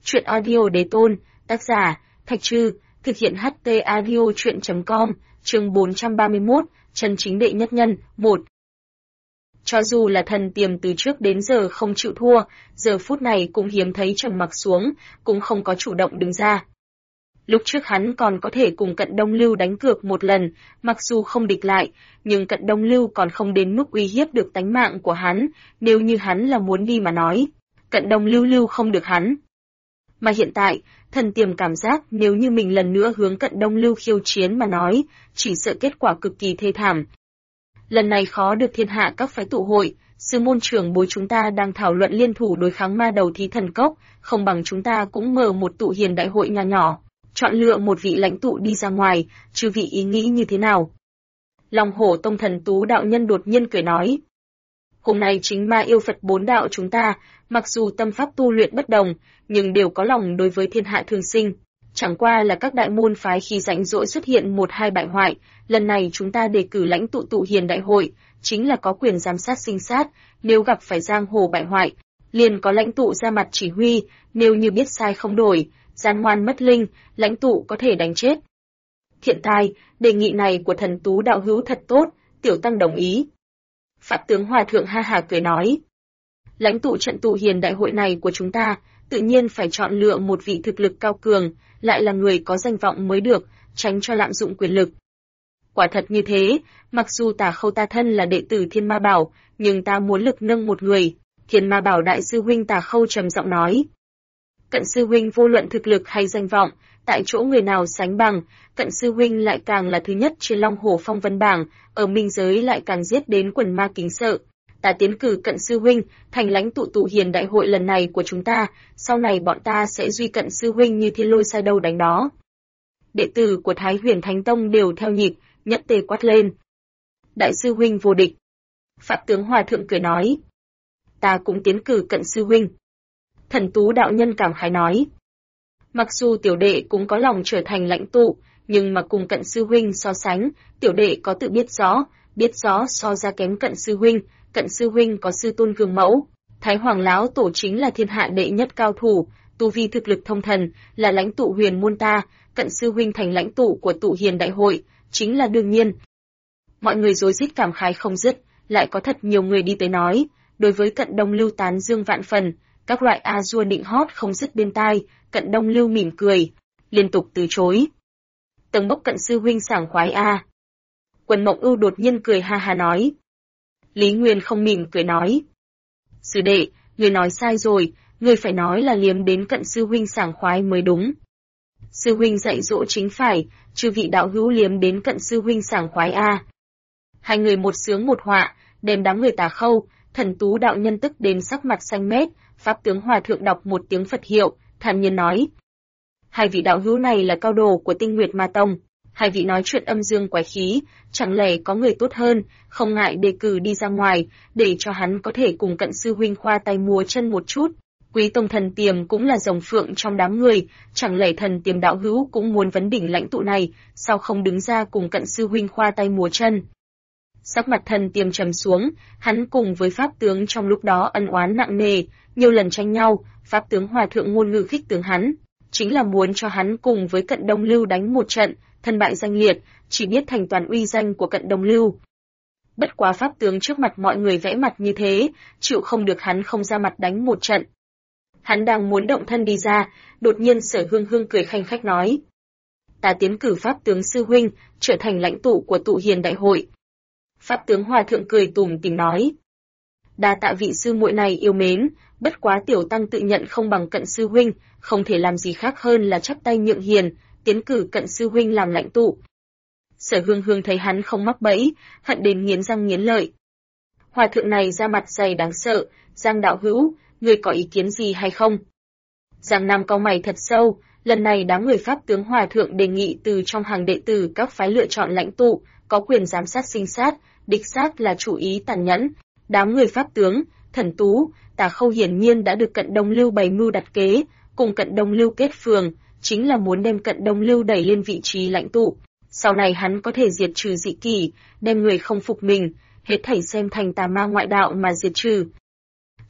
Truyện audio đế tôn, tác giả, Thạch Trư, thực hiện HT audio truyện.com, chương 431, chân chính đệ nhất nhân, 1. Cho dù là thần tiềm từ trước đến giờ không chịu thua, giờ phút này cũng hiếm thấy trầm mặc xuống, cũng không có chủ động đứng ra. Lúc trước hắn còn có thể cùng Cận Đông Lưu đánh cược một lần, mặc dù không địch lại, nhưng Cận Đông Lưu còn không đến mức uy hiếp được tánh mạng của hắn, nếu như hắn là muốn đi mà nói. Cận Đông Lưu không được hắn. Mà hiện tại, thần tiềm cảm giác nếu như mình lần nữa hướng Cận Đông Lưu khiêu chiến mà nói, chỉ sợ kết quả cực kỳ thê thảm. Lần này khó được thiên hạ các phái tụ hội, sư môn trưởng bối chúng ta đang thảo luận liên thủ đối kháng ma đầu thí thần cốc, không bằng chúng ta cũng mở một tụ hiền đại hội nhỏ nhỏ, chọn lựa một vị lãnh tụ đi ra ngoài, chư vị ý nghĩ như thế nào? Long Hổ Tông Thần Tú đạo nhân đột nhiên cười nói. Hôm nay chính ma yêu Phật bốn đạo chúng ta, mặc dù tâm pháp tu luyện bất đồng, nhưng đều có lòng đối với thiên hạ thương sinh. Chẳng qua là các đại môn phái khi rảnh rỗi xuất hiện một hai bại hoại, lần này chúng ta đề cử lãnh tụ tụ hiền đại hội, chính là có quyền giám sát sinh sát, nếu gặp phải giang hồ bại hoại, liền có lãnh tụ ra mặt chỉ huy, nếu như biết sai không đổi, gian ngoan mất linh, lãnh tụ có thể đánh chết. Thiện tài, đề nghị này của Thần Tú đạo hữu thật tốt, tiểu tăng đồng ý. Pháp tướng Hòa Thượng ha hà cười nói. Lãnh tụ trận tụ hiền đại hội này của chúng ta, tự nhiên phải chọn lựa một vị thực lực cao cường, lại là người có danh vọng mới được, tránh cho lạm dụng quyền lực. Quả thật như thế, mặc dù Tả Khâu ta thân là đệ tử Thiên Ma Bảo, nhưng ta muốn lực nâng một người. Thiên Ma Bảo đại sư huynh Tả Khâu trầm giọng nói. Cận sư huynh vô luận thực lực hay danh vọng, tại chỗ người nào sánh bằng, Cận sư huynh lại càng là thứ nhất trên Long Hổ Phong Vân bảng, ở minh giới lại càng giết đến quần ma kính sợ. Ta tiến cử Cận sư huynh thành lãnh tụ tụ hiền đại hội lần này của chúng ta, sau này bọn ta sẽ duy Cận sư huynh như thiên lôi sai đâu đánh đó. Đệ tử của Thái Huyền Thánh Tông đều theo nhịp, nhất tề quát lên. Đại sư huynh vô địch. Pháp tướng Hòa Thượng cười nói. Ta cũng tiến cử Cận sư huynh. Thần Tú đạo nhân cảm khái nói. Mặc dù tiểu đệ cũng có lòng trở thành lãnh tụ, nhưng mà cùng Cận sư huynh so sánh, tiểu đệ có tự biết rõ so ra kém Cận sư huynh. Cận sư huynh có sư tôn gương mẫu, Thái Hoàng lão tổ chính là thiên hạ đệ nhất cao thủ, tu vi thực lực thông thần, là lãnh tụ huyền môn ta, Cận sư huynh thành lãnh tụ của tụ hiền đại hội, chính là đương nhiên. Mọi người rối rít cảm khái không dứt, lại có thật nhiều người đi tới nói, đối với Cận Đông Lưu tán dương vạn phần, các loại a dua định hót không dứt bên tai, Cận Đông Lưu mỉm cười, liên tục từ chối. Tầng bốc Cận sư huynh sảng khoái a. Quần Mộng Ưu đột nhiên cười ha ha nói. Lý Nguyên không mỉm cười nói. Sư đệ, người nói sai rồi, người phải nói là liếm đến Cận sư huynh sảng khoái mới đúng. Sư huynh dạy dỗ chính phải, chư vị đạo hữu liếm đến Cận sư huynh sảng khoái a. Hai người một sướng một họa, đem đám người Tà Khâu, Thần Tú đạo nhân tức đến sắc mặt xanh mét. Pháp tướng Hòa Thượng đọc một tiếng Phật hiệu, thản nhiên nói. Hai vị đạo hữu này là cao đồ của Tinh Nguyệt Ma Tông. Hai vị nói chuyện âm dương quái khí, chẳng lẽ có người tốt hơn, không ngại đề cử đi ra ngoài, để cho hắn có thể cùng Cận sư huynh khoa tay múa chân một chút. Quý tông Thần Tiềm cũng là rồng phượng trong đám người, chẳng lẽ Thần Tiềm đạo hữu cũng muốn vấn đỉnh lãnh tụ này, sao không đứng ra cùng Cận sư huynh khoa tay múa chân? Sắc mặt Thần Tiềm trầm xuống, hắn cùng với Pháp tướng trong lúc đó ân oán nặng nề, nhiều lần tranh nhau, Pháp tướng Hòa Thượng ngôn ngữ khích tướng hắn, chính là muốn cho hắn cùng với Cận Đông Lưu đánh một trận, thân bại danh liệt, chỉ biết thành toàn uy danh của Cận Đông Lưu. Bất quá Pháp tướng trước mặt mọi người vẽ mặt như thế, chịu không được hắn không ra mặt đánh một trận. Hắn đang muốn động thân đi ra, đột nhiên Sở Hương Hương cười khanh khách nói. Ta tiến cử Pháp tướng sư huynh, trở thành lãnh tụ của tụ hiền đại hội. Pháp tướng Hòa Thượng cười tủm tỉm nói. Đa tạ vị sư muội này yêu mến, bất quá tiểu tăng tự nhận không bằng Cận sư huynh, không thể làm gì khác hơn là chắp tay nhượng hiền, tiến cử Cận sư huynh làm lãnh tụ. Sở Hương Hương thấy hắn không mắc bẫy, hận đến nghiến răng nghiến lợi. Hòa Thượng này ra mặt dày đáng sợ, Giang đạo hữu, người có ý kiến gì hay không? Giang Nam cau mày thật sâu, lần này đám người Pháp tướng Hòa Thượng đề nghị từ trong hàng đệ tử các phái lựa chọn lãnh tụ, có quyền giám sát sinh sát, địch sát là chủ ý tàn nhẫn. Đám người Pháp tướng, Thần Tú, Tà Khâu hiển nhiên đã được Cận Đông Lưu bày mưu đặt kế, cùng Cận Đông Lưu kết phường, chính là muốn đem Cận Đông Lưu đẩy lên vị trí lãnh tụ. Sau này hắn có thể diệt trừ dị kỷ, đem người không phục mình, hết thảy xem thành tà ma ngoại đạo mà diệt trừ.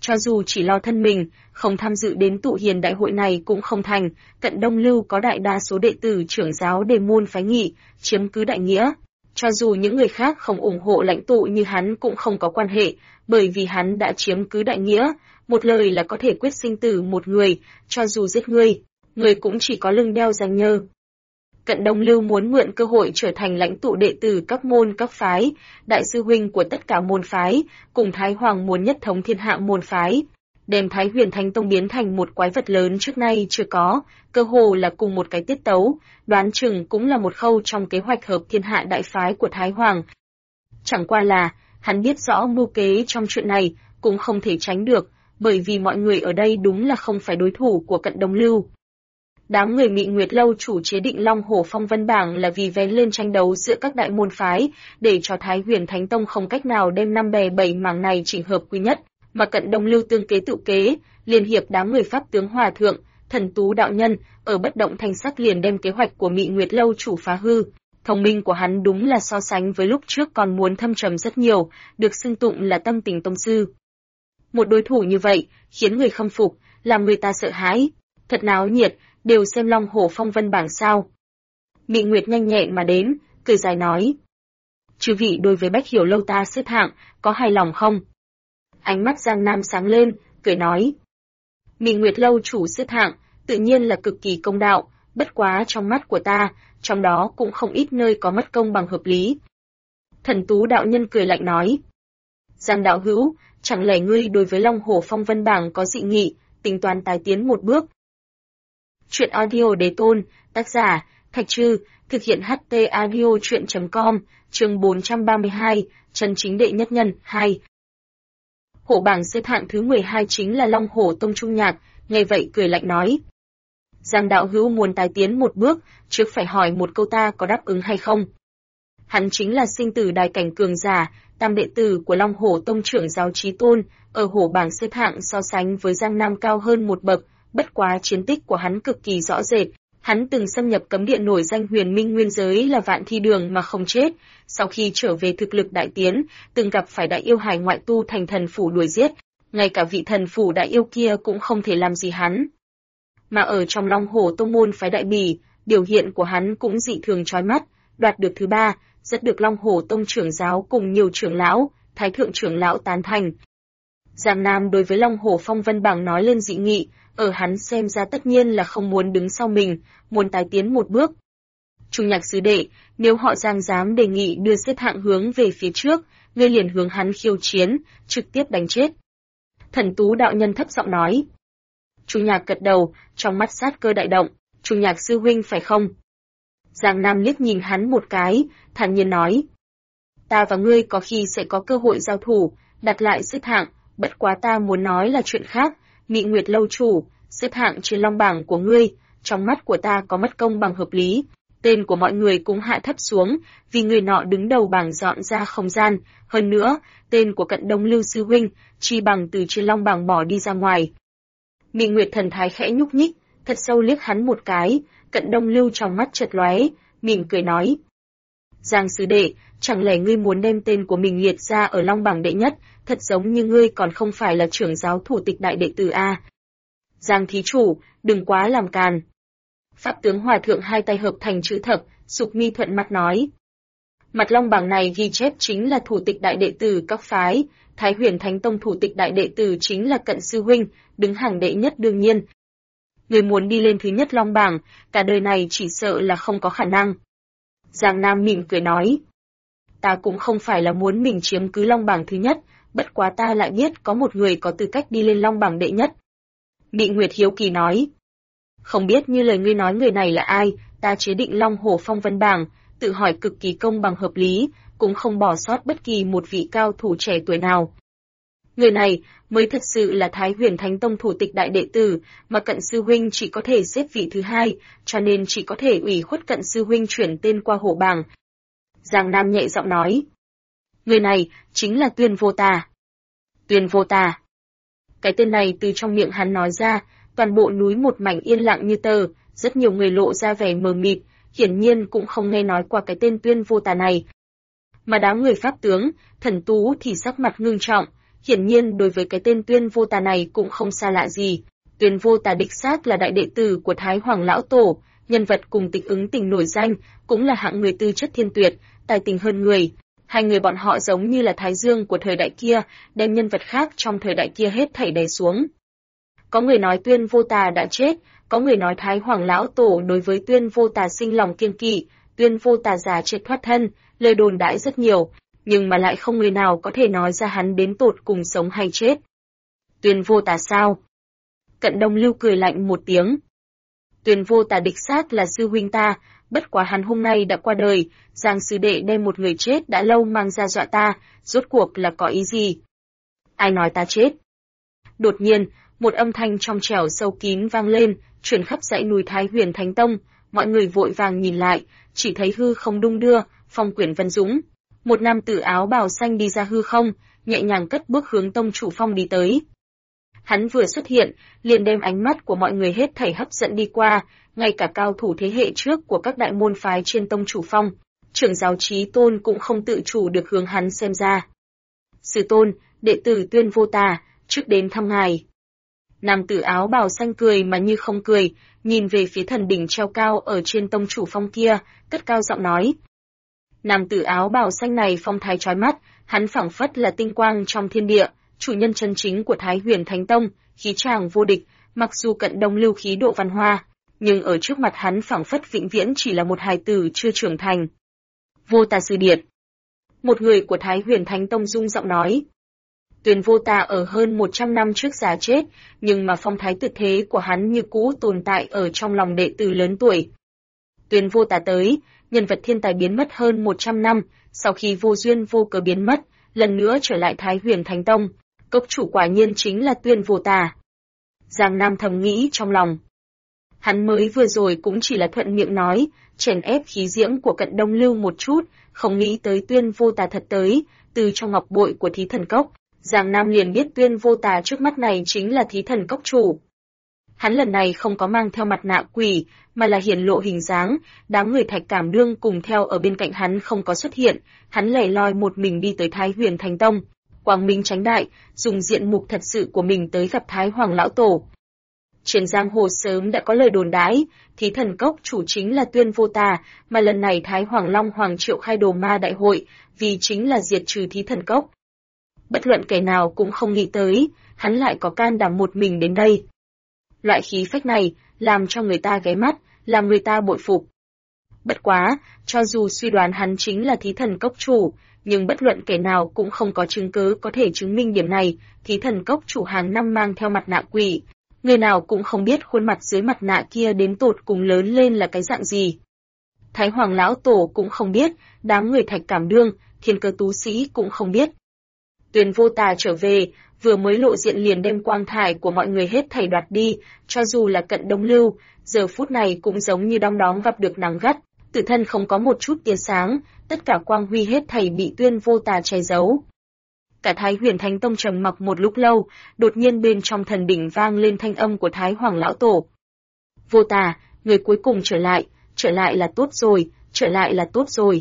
cho dù chỉ lo thân mình, không tham dự đến tụ hiền đại hội này cũng không thành, Cận Đông Lưu có đại đa số đệ tử trưởng giáo đề môn phái nghị, chiếm cứ đại nghĩa. Cho dù những người khác không ủng hộ lãnh tụ như hắn cũng không có quan hệ, bởi vì hắn đã chiếm cứ đại nghĩa, một lời là có thể quyết sinh tử một người, cho dù giết người cũng chỉ có lưng đeo danh nhơ. Cận Đông Lưu muốn mượn cơ hội trở thành lãnh tụ đệ tử các môn các phái, đại sư huynh của tất cả môn phái, cùng Thái Hoàng muốn nhất thống thiên hạ môn phái, đem Thái Huyền Thánh Tông biến thành một quái vật lớn trước nay chưa có, cơ hồ là cùng một cái tiết tấu, đoán chừng cũng là một khâu trong kế hoạch hợp thiên hạ đại phái của Thái Hoàng. Chẳng qua là, hắn biết rõ mưu kế trong chuyện này, cũng không thể tránh được, bởi vì mọi người ở đây đúng là không phải đối thủ của Cận Đông Lưu. Đám người Mị Nguyệt Lâu chủ chế định Long Hổ Phong Vân Bảng là vì vén lên tranh đấu giữa các đại môn phái, để cho Thái Huyền Thánh Tông không cách nào đem năm bè bảy mảng này chỉnh hợp quy nhất, mà Cận Đông Lưu tương kế tự kế, liên hiệp đám người Pháp tướng Hòa Thượng, Thần Tú đạo nhân, ở bất động thanh sắc liền đem kế hoạch của Mị Nguyệt Lâu chủ phá hư. Thông minh của hắn đúng là so sánh với lúc trước còn muốn thâm trầm rất nhiều, được xưng tụng là tâm tình tông sư. Một đối thủ như vậy, khiến người khâm phục, làm người ta sợ hãi. Thật náo nhiệt, đều xem Long Hổ Phong Vân Bảng sao. Mị Nguyệt nhanh nhẹn mà đến, cười dài nói. Chư vị đối với Bách Hiểu Lâu ta xếp hạng, có hài lòng không? Ánh mắt Giang Nam sáng lên, cười nói. Mị Nguyệt Lâu chủ xếp hạng, tự nhiên là cực kỳ công đạo, bất quá trong mắt của ta, trong đó cũng không ít nơi có mất công bằng hợp lý. Thần Tú đạo nhân cười lạnh nói. Giang đạo hữu, chẳng lẽ ngươi đối với Long Hổ Phong Vân Bảng có dị nghị, tính toán tái tiến một bước? Chuyện audio đế tôn, tác giả, Thạch Trư, thực hiện HT audio chuyện.com, chương 432, chân chính đệ nhất nhân, 2. Hổ bảng xếp hạng thứ 12 chính là Long Hổ Tông Trung Nhạc, nghe vậy cười lạnh nói. Giang đạo hữu muốn tái tiến một bước, trước phải hỏi một câu ta có đáp ứng hay không. Hắn chính là sinh tử đài cảnh cường giả, tam đệ tử của Long Hổ Tông trưởng giáo Chí Tôn, ở hổ bảng xếp hạng so sánh với Giang Nam cao hơn một bậc, bất quá chiến tích của hắn cực kỳ rõ rệt. Hắn từng xâm nhập cấm địa nổi danh Huyền Minh Nguyên giới là Vạn Thi Đường mà không chết, sau khi trở về thực lực đại tiến, từng gặp phải đại yêu hải ngoại tu thành thần phủ đuổi giết, ngay cả vị thần phủ đại yêu kia cũng không thể làm gì hắn. Mà ở trong Long Hổ Tông môn phái Đại Bỉ, biểu hiện của hắn cũng dị thường chói mắt, đoạt được thứ 3, rất được Long Hổ Tông trưởng giáo cùng nhiều trưởng lão, thái thượng trưởng lão tán thành. Giang Nam đối với Long Hổ Phong Vân Bảng nói lên dị nghị, ở hắn xem ra tất nhiên là không muốn đứng sau mình, muốn tái tiến một bước. Trung Nhạc sư đệ, nếu họ Giang dám đề nghị đưa xếp hạng hướng về phía trước, ngươi liền hướng hắn khiêu chiến, trực tiếp đánh chết. Thần Tú đạo nhân thấp giọng nói. Trung Nhạc gật đầu, trong mắt sát cơ đại động, Trung Nhạc sư huynh phải không? Giang Nam liếc nhìn hắn một cái, thản nhiên nói. Ta và ngươi có khi sẽ có cơ hội giao thủ, đặt lại xếp hạng, bất quá ta muốn nói là chuyện khác. Mị Nguyệt Lâu chủ, xếp hạng trên long bảng của ngươi, trong mắt của ta có mất công bằng hợp lý, tên của mọi người cũng hạ thấp xuống, vì người nọ đứng đầu bảng dọn ra không gian, hơn nữa, tên của Cận Đông Lưu sư huynh, chi bằng từ trên long bảng bỏ đi ra ngoài. Mị Nguyệt thần thái khẽ nhúc nhích, thật sâu liếc hắn một cái, Cận Đông Lưu trong mắt chợt lóe, mỉm cười nói. Giang sư đệ, chẳng lẽ ngươi muốn đem tên của mình liệt ra ở long bảng đệ nhất, thật giống như ngươi còn không phải là trưởng giáo thủ tịch đại đệ tử a. Giang thí chủ, đừng quá làm càn. Pháp tướng Hòa Thượng hai tay hợp thành chữ thập, sụp mi thuận mắt nói. Mặt long bảng này ghi chép chính là thủ tịch đại đệ tử các phái, Thái Huyền Thánh Tông thủ tịch đại đệ tử chính là Cận sư huynh, đứng hàng đệ nhất đương nhiên. Người muốn đi lên thứ nhất long bảng, cả đời này chỉ sợ là không có khả năng. Giang Nam mỉm cười nói. Ta cũng không phải là muốn mình chiếm cứ long bảng thứ nhất, bất quá ta lại biết có một người có tư cách đi lên long bảng đệ nhất. Mị Nguyệt hiếu kỳ nói. Không biết như lời ngươi nói người này là ai, ta chế định Long Hổ Phong Vân Bảng, tự hỏi cực kỳ công bằng hợp lý, cũng không bỏ sót bất kỳ một vị cao thủ trẻ tuổi nào. Người này mới thật sự là Thái Huyền Thánh Tông thủ tịch đại đệ tử, mà Cận sư huynh chỉ có thể xếp vị thứ 2, cho nên chỉ có thể ủy khuất Cận sư huynh chuyển tên qua hổ bảng. Giang Nam nhẹ giọng nói. Người này chính là Tuyên Vô Tà. Tuyên Vô Tà. Cái tên này từ trong miệng hắn nói ra, toàn bộ núi một mảnh yên lặng như tờ, rất nhiều người lộ ra vẻ mờ mịt, hiển nhiên cũng không nghe nói qua cái tên Tuyên Vô Tà này. Mà đám người pháp tướng, thần tú thì sắc mặt ngưng trọng, hiển nhiên đối với cái tên Tuyên Vô Tà này cũng không xa lạ gì. Tuyên Vô Tà đích xác là đại đệ tử của Thái Hoàng lão tổ, nhân vật cùng Tịch Ứng Tình nổi danh, cũng là hạng người tư chất thiên tuyệt, tài tình hơn người. Hai người bọn họ giống như là thái dương của thời đại kia, đem nhân vật khác trong thời đại kia hết thảy đè xuống. Có người nói Tuyên Vô Tà đã chết, có người nói Thái Hoàng lão tổ đối với Tuyên Vô Tà sinh lòng kiêng kỵ, Tuyên Vô Tà giả chết thoát thân, lời đồn đãi rất nhiều, nhưng mà lại không người nào có thể nói ra hắn đến tột cùng sống hay chết. Tuyên Vô Tà sao? Cận Đông Lưu cười lạnh một tiếng. Tuyên Vô Tà đích xác là sư huynh ta, bất quá hắn hôm nay đã qua đời, Giang sư đệ đem một người chết đã lâu mang ra dọa ta, rốt cuộc là có ý gì? Ai nói ta chết? Đột nhiên, một âm thanh trong trẻo sâu kín vang lên, truyền khắp dãy núi Thái Huyền Thánh Tông, mọi người vội vàng nhìn lại, chỉ thấy hư không đung đưa, phong quyển vân dũng. Một nam tử áo bào xanh đi ra hư không, nhẹ nhàng cất bước hướng tông chủ phong đi tới. Hắn vừa xuất hiện, liền đem ánh mắt của mọi người hết thảy hấp dẫn đi qua, ngay cả cao thủ thế hệ trước của các đại môn phái trên tông chủ phong, trưởng giáo Chí Tôn cũng không tự chủ được hướng hắn xem ra. Sư tôn, đệ tử Tuyên Vô Tà, trước đến thăm ngài. Nam tử áo bào xanh cười mà như không cười, nhìn về phía thần đỉnh treo cao ở trên tông chủ phong kia, cất cao giọng nói. Nam tử áo bào xanh này phong thái chói mắt, hắn phảng phất là tinh quang trong thiên địa, chủ nhân chân chính của Thái Huyền Thánh Tông, khí tràng vô địch, mặc dù Cận Đông Lưu khí độ văn hoa, nhưng ở trước mặt hắn phảng phất vĩnh viễn chỉ là một hài tử chưa trưởng thành. Vô Tà sư điệt. Một người của Thái Huyền Thánh Tông rung giọng nói. Tuyên Vô Tà ở hơn 100 năm trước già chết, nhưng mà phong thái tuyệt thế của hắn như cũ tồn tại ở trong lòng đệ tử lớn tuổi. Tuyên Vô Tà tới, nhân vật thiên tài biến mất hơn 100 năm, sau khi vô duyên vô cớ biến mất, lần nữa trở lại Thái Huyền Thánh Tông, cốc chủ quả nhiên chính là Tuyên Vô Tà. Giang Nam thầm nghĩ trong lòng. Hắn mới vừa rồi cũng chỉ là thuận miệng nói, chèn ép khí diễm của Cận Đông Lưu một chút, không nghĩ tới Tuyên Vô Tà thật tới, từ trong ngọc bội của Thí Thần Cốc, Giang Nam liền biết Tuyên Vô Tà trước mắt này chính là Thí Thần Cốc chủ. Hắn lần này không có mang theo mặt nạ quỷ, mà là hiển lộ hình dáng, đám người Thạch Cảm Đương cùng theo ở bên cạnh hắn không có xuất hiện, hắn lẻ loi một mình đi tới Thái Huyền Thánh Tông, quang minh chánh đại, dùng diện mục thật sự của mình tới gặp Thái Hoàng lão tổ. Trên giang hồ sớm đã có lời đồn đãi, Thí Thần Cốc chủ chính là Tuyên Vô Tà, mà lần này Thái Hoàng Long Hoàng triệu khai đồ ma đại hội, vì chính là diệt trừ Thí Thần Cốc. Bất luận kẻ nào cũng không nghĩ tới, hắn lại có can đảm một mình đến đây. Loại khí phách này, làm cho người ta ghé mắt, làm người ta bội phục. Bất quá, cho dù suy đoán hắn chính là Thí Thần Cốc chủ, nhưng bất luận kẻ nào cũng không có chứng cứ có thể chứng minh điểm này, Thí Thần Cốc chủ hàng năm mang theo mặt nạ quỷ. Người nào cũng không biết khuôn mặt dưới mặt nạ kia đến tột cùng lớn lên là cái dạng gì. Thái Hoàng lão tổ cũng không biết, đám người Thạch Cảm Đương, Thiên Cơ tú sĩ cũng không biết. Tuyên Vô Tà trở về, vừa mới lộ diện liền đem quang thải của mọi người hết thảy đoạt đi, cho dù là Cận Đông Lưu, giờ phút này cũng giống như đom đóm gặp được nắng gắt, tự thân không có một chút tia sáng, tất cả quang huy hết thảy bị Tuyên Vô Tà che giấu. Cả Thái Huyền Thánh Tông trầm mặc một lúc lâu, đột nhiên bên trong thần đỉnh vang lên thanh âm của Thái Hoàng lão tổ. Vô Tà, người cuối cùng trở lại là tốt rồi, trở lại là tốt rồi.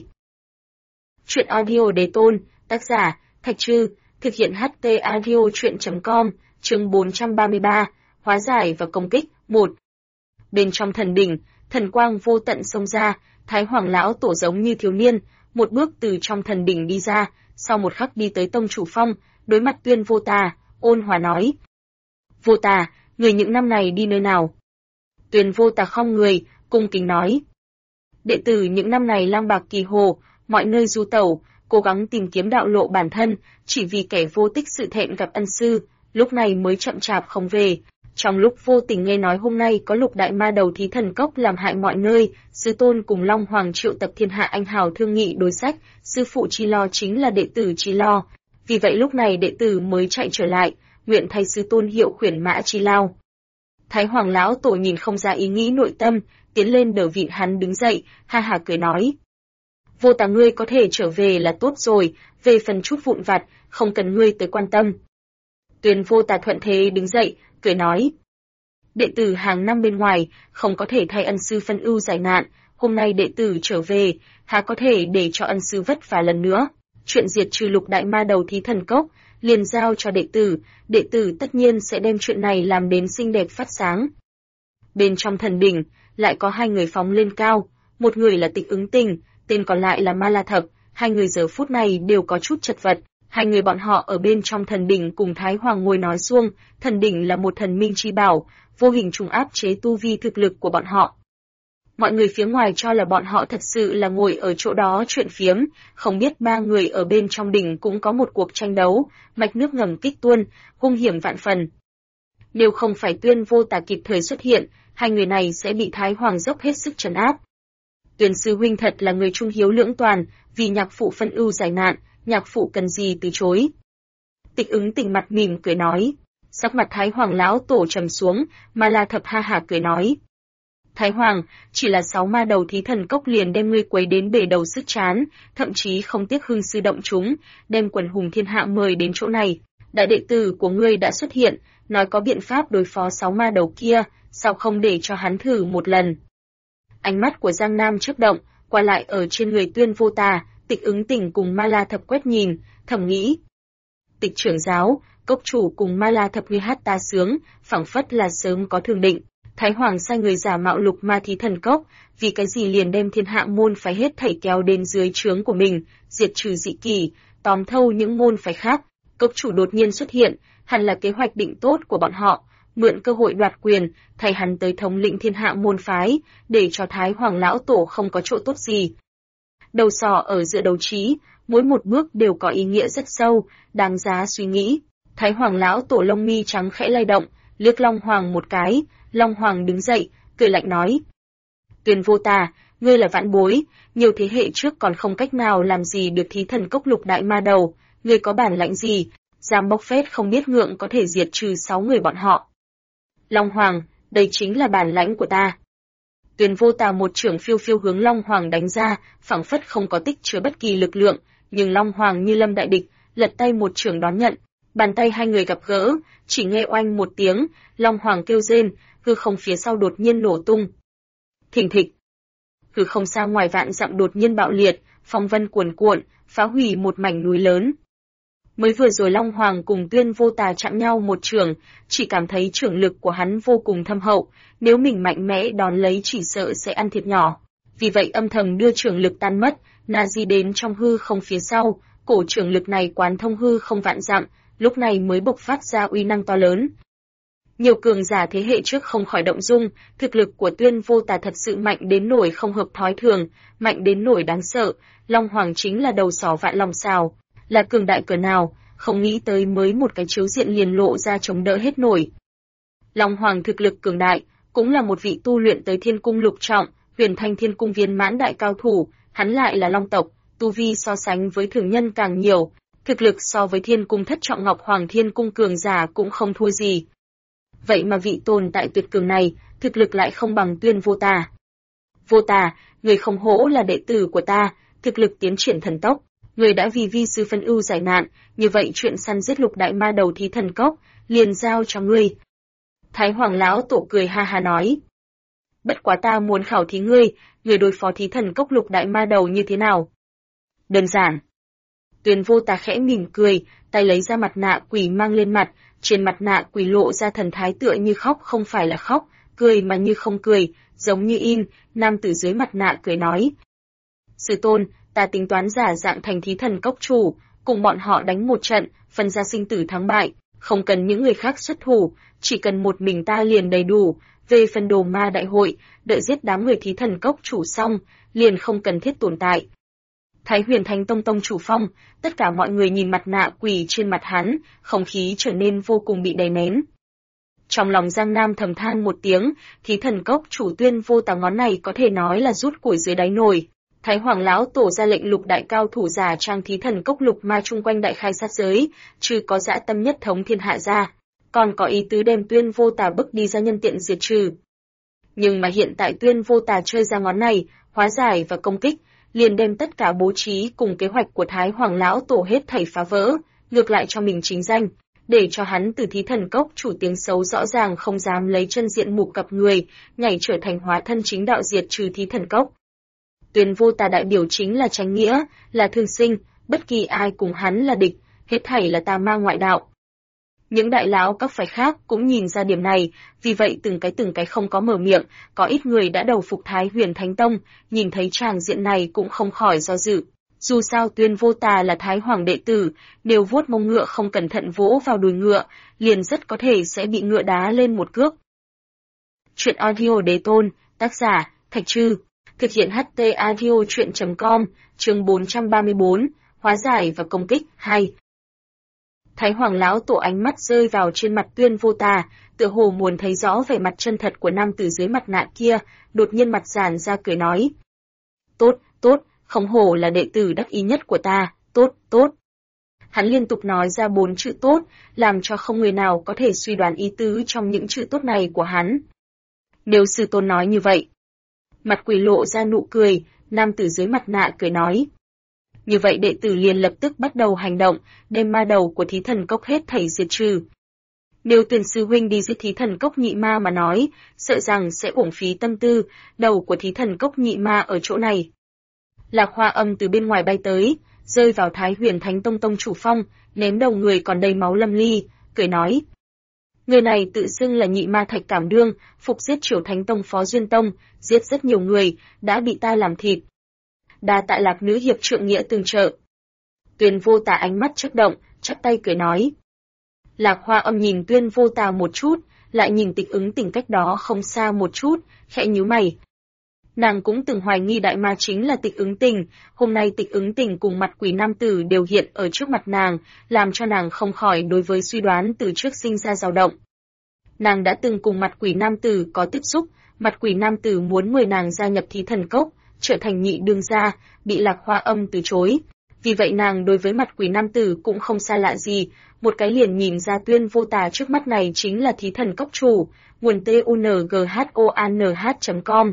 Chuyện audio Đế Tôn, tác giả, Thạch Trư, thực hiện HT audio chuyện.com, chương 433, hóa giải và công kích, 1. Bên trong thần đỉnh, thần quang vô tận xông ra, Thái Hoàng lão tổ giống như thiếu niên, một bước từ trong thần đỉnh đi ra, sau một khắc đi tới tông chủ phong, đối mặt Tuyên Vô Tà, ôn hòa nói. Vô Tà, người những năm này đi nơi nào? Tuyên Vô Tà khom người, cung kính nói. Đệ tử những năm này lang bạc kỳ hồ, mọi nơi du tẩu, cố gắng tìm kiếm đạo lộ bản thân, chỉ vì kẻ vô tích sự thẹn gặp ân sư, lúc này mới chậm chạp không về. Trong lúc vô tình nghe nói hôm nay có Lục đại ma đầu Thí Thần Cốc làm hại mọi nơi, sư tôn cùng Long Hoàng triệu tập thiên hạ anh hào thương nghị đối sách, sư phụ Chi Lo chính là đệ tử Chi Lo. Vì vậy lúc này đệ tử mới chạy trở lại, nguyện thay sư tôn hiệu khuyển mã Chi Lao. Thái Hoàng lão tổ nhìn không ra ý nghĩ nội tâm, tiến lên đỡ vịn hắn đứng dậy, ha ha cười nói. Vô Tà ngươi có thể trở về là tốt rồi, về phần chút vụn vặt, không cần ngươi tới quan tâm. Tuyên Vô Tà thuận thế đứng dậy, cười nói. Đệ tử hàng năm bên ngoài, không có thể thay ân sư phân ưu giải nạn, hôm nay đệ tử trở về, há có thể để cho ân sư vất vả lần nữa. Chuyện diệt trừ Lục đại ma đầu Thí Thần Cốc, liền giao cho đệ tử tất nhiên sẽ đem chuyện này làm đến xinh đẹp phát sáng. Bên trong thần đỉnh, lại có hai người phóng lên cao, một người là Tịch Ứng Tình, tên còn lại là Ma La Thập, hai người giờ phút này đều có chút chật vật. Hai người bọn họ ở bên trong thần đỉnh cùng Thái Hoàng ngồi nói suông, thần đỉnh là một thần minh chi bảo, vô hình trùng áp chế tu vi thực lực của bọn họ. Mọi người phía ngoài cho là bọn họ thật sự là ngồi ở chỗ đó chuyện phiếm, không biết ba người ở bên trong đỉnh cũng có một cuộc tranh đấu, mạch nước ngầm kích tuôn, hung hiểm vạn phần. Nếu không phải Tuyên Vô Tà kịp thời xuất hiện, hai người này sẽ bị Thái Hoàng dốc hết sức trấn áp. Tuyên sư huynh thật là người trung hiếu lưỡng toàn, vì nhạc phụ phân ưu giải nạn, nhạc phụ cần gì từ chối. Tịch Ứng Tình mặt mỉm cười nói. Sắc mặt Thái Hoàng lão tổ trầm xuống, Ma La Thập ha hả cười nói. Thái Hoàng, chỉ là 6 ma đầu thí thần cốc liền đem ngươi quấy đến bể đầu sức chán, thậm chí không tiếc hưng sư động chúng, đem quần hùng thiên hạ mời đến chỗ này. Đại đệ tử của ngươi đã xuất hiện, nói có biện pháp đối phó 6 ma đầu kia, sao không để cho hắn thử một lần. Ánh mắt của Giang Nam chớp động, qua lại ở trên người Tuyên Vô Tà, Tịch Ứng Tình cùng Ma La Thập quét nhìn, thầm nghĩ. Tịch trưởng giáo, cốc chủ cùng Ma La Thập huy hát ta sướng, phảng phất là sớm có thường định. Thái Hoàng sai người giả mạo lục ma thí thần cốc, vì cái gì liền đem thiên hạ môn phái hết thảy kéo đến dưới trướng của mình, diệt trừ dị kỷ, tóm thâu những môn phái khác. Cốc chủ đột nhiên xuất hiện, hẳn là kế hoạch định tốt của bọn họ, mượn cơ hội đoạt quyền, thay hắn tới thống lĩnh thiên hạ môn phái, để cho Thái Hoàng lão tổ không có chỗ tốt gì. Đầu sỏ ở giữa đấu trí, mỗi một bước đều có ý nghĩa rất sâu, đáng giá suy nghĩ. Thái Hoàng lão tổ lông mi trắng khẽ lay động, liếc Long Hoàng một cái, Long Hoàng đứng dậy, cười lạnh nói. Tuyên Vô Tà, ngươi là vãn bối, nhiều thế hệ trước còn không cách nào làm gì được thí thần cốc lục đại ma đầu, ngươi có bản lãnh gì, dám bốc phét không biết ngượng có thể diệt trừ 6 người bọn họ. Long Hoàng, đây chính là bản lãnh của ta. Tuyên Vô Tà một chưởng phiêu phiêu hướng Long Hoàng đánh ra, phảng phất không có tích chứa bất kỳ lực lượng, nhưng Long Hoàng như lâm đại địch, lật tay một chưởng đón nhận. Bàn tay hai người gặp gỡ, chỉ nghe oanh một tiếng, Long Hoàng kêu rên, hư không phía sau đột nhiên nổ tung. Thình thịch. Hư không xa ngoài vạn dặm đột nhiên bạo liệt, phong vân cuồn cuộn, phá hủy một mảnh núi lớn. Mới vừa rồi Long Hoàng cùng Tuyên Vô Tà chạm nhau một chưởng, chỉ cảm thấy chưởng lực của hắn vô cùng thâm hậu, nếu mình mạnh mẽ đón lấy chỉ sợ sẽ ăn thiệt nhỏ. Vì vậy âm thầm đưa chưởng lực tan mất, na di đến trong hư không phía sau, cổ chưởng lực này quán thông hư không vạn dặm, lúc này mới bộc phát ra uy năng to lớn. Nhiều cường giả thế hệ trước không khỏi động dung, thực lực của Tuyên Vô Tà thật sự mạnh đến nỗi không hợp thói thường, mạnh đến nỗi đáng sợ, Long Hoàng chính là đầu sỏ vạn lòng xào, là cường đại cỡ nào, không nghĩ tới mới một cái chiếu diện liền lộ ra chống đỡ hết nổi. Long Hoàng thực lực cường đại, cũng là một vị tu luyện tới Thiên Cung lục trọng, Huyền Thanh Thiên Cung viên mãn đại cao thủ, hắn lại là Long tộc, tu vi so sánh với thường nhân càng nhiều, thực lực so với Thiên Cung thất trọng Ngọc Hoàng Thiên Cung cường giả cũng không thua gì. Vậy mà vị tồn tại tuyệt cường này, thực lực lại không bằng Tuyên Vô Tà. Vô Tà, người không hổ là đệ tử của ta, thực lực tiến triển thần tốc, người đã vì vi sư phân ưu giải nạn, như vậy chuyện săn giết lục đại ma đầu thí thần cốc, liền giao cho ngươi. Thái Hoàng lão tổ cười ha ha nói. Bất quá ta muốn khảo thí ngươi, người đối phó thí thần cốc lục đại ma đầu như thế nào? Đơn giản. Tuyên Vô Tà khẽ mỉm cười, tay lấy ra mặt nạ quỷ mang lên mặt, trên mặt nạ quỷ lộ ra thần thái tựa như khóc không phải là khóc, cười mà như không cười, giống như in, nam tử dưới mặt nạ cười nói. Sư tôn, ta tính toán giả dạng thành thí thần cốc chủ, cùng bọn họ đánh một trận, phân ra sinh tử thắng bại, không cần những người khác xuất thủ, chỉ cần một mình ta liền đầy đủ, về phần đồ ma đại hội, đợi giết đám người thí thần cốc chủ xong, liền không cần thiết tồn tại. Thái Huyền Thánh Tông tông chủ phong, tất cả mọi người nhìn mặt nạ quỷ trên mặt hắn, không khí trở nên vô cùng bị đè nén. Trong lòng Giang Nam thầm than một tiếng, thí thần cốc chủ Tuyên Vô Tà ngón này có thể nói là rút củi dưới đáy nồi. Thái Hoàng lão tổ ra lệnh lục đại cao thủ giả trang thí thần cốc lục ma chung quanh đại khai sát giới, chứ có dã tâm nhất thống thiên hạ ra, còn có ý tứ đem Tuyên Vô Tà bức đi ra nhân tiện diệt trừ. Nhưng mà hiện tại Tuyên Vô Tà chơi ra ngón này, hóa giải và công kích, liền đem tất cả bố trí cùng kế hoạch của Thái Hoàng lão tổ hết thảy phá vỡ, ngược lại cho mình chính danh, để cho hắn từ thí thần cốc chủ tiếng xấu rõ ràng không dám lấy chân diện mục cặp người, nhảy trở thành hóa thân chính đạo diệt trừ thí thần cốc. Tuyên Vô Tà đại biểu chính là chánh nghĩa, là thương sinh, bất kỳ ai cùng hắn là địch, hết thảy là tà ma ngoại đạo. Những đại lão các phái khác cũng nhìn ra điểm này, vì vậy từng cái không có mở miệng, có ít người đã đầu phục Thái Huyền Thánh Tông, nhìn thấy tràng diện này cũng không khỏi do dự. Dù sao Tuyên Vô Tà là Thái Hoàng đệ tử, nếu vuốt mông ngựa không cẩn thận vỗ vào đùi ngựa, liền rất có thể sẽ bị ngựa đá lên một cước. Chuyện audio Đế Tôn, tác giả, Thạch Trư, thực hiện HT audio chuyện.com, chương 434, hóa giải và công kích, 2. Thái Hoàng lão tổ ánh mắt rơi vào trên mặt Tuyên Vô Tà, tựa hồ muốn thấy rõ vẻ mặt chân thật của nam tử dưới mặt nạ kia, đột nhiên mặt giãn ra cười nói. Tốt, không hổ là đệ tử đắc ý nhất của ta, tốt. Hắn liên tục nói ra 4 chữ tốt, làm cho không người nào có thể suy đoán ý tứ trong những chữ tốt này của hắn. Nếu sư tôn nói như vậy. Mặt quỷ lộ ra nụ cười, nam tử dưới mặt nạ cười nói. Như vậy đệ tử liền lập tức bắt đầu hành động, đem ma đầu của thí thần cốc hết thảy diệt trừ. Nếu Tuyền sư huynh đi giết thí thần cốc nhị ma mà nói, sợ rằng sẽ uổng phí tâm tư, đầu của thí thần cốc nhị ma ở chỗ này. Lạc Hoa Âm từ bên ngoài bay tới, rơi vào Thái Huyền Thánh Tông tông chủ phong, ném đầu người còn đầy máu lâm ly, cười nói. Người này tự xưng là nhị ma Thạch Cảm Đương, phục giết Triều Thánh Tông Phó Duyên Tông, giết rất nhiều người, đã bị ta làm thịt. Đa tạ Lạc nữ hiệp trượng nghĩa tương trợ. Tuyên Vô Tà ánh mắt chớp động, chắp tay cười nói. Lạc Hoa Âm nhìn Tuyên Vô Tà một chút, lại nhìn Tịch Ứng Tình cách đó không xa một chút, khẽ nhíu mày. Nàng cũng từng hoài nghi đại ma chính là Tịch Ứng Tình, hôm nay Tịch Ứng Tình cùng mặt quỷ nam tử đều hiện ở trước mặt nàng, làm cho nàng không khỏi đối với suy đoán từ trước sinh ra dao động. Nàng đã từng cùng mặt quỷ nam tử có tiếp xúc, mặt quỷ nam tử muốn mời nàng gia nhập thí thần cốc, trở thành nhị đương gia, bị Lạc Hoa Âm từ chối. Vì vậy nàng đối với mặt quỷ nam tử cũng không xa lạ gì, một cái liền nhìn ra Tuyên Vô Tà trước mắt này chính là thí thần cốc chủ, nguồn tunghoanh.com.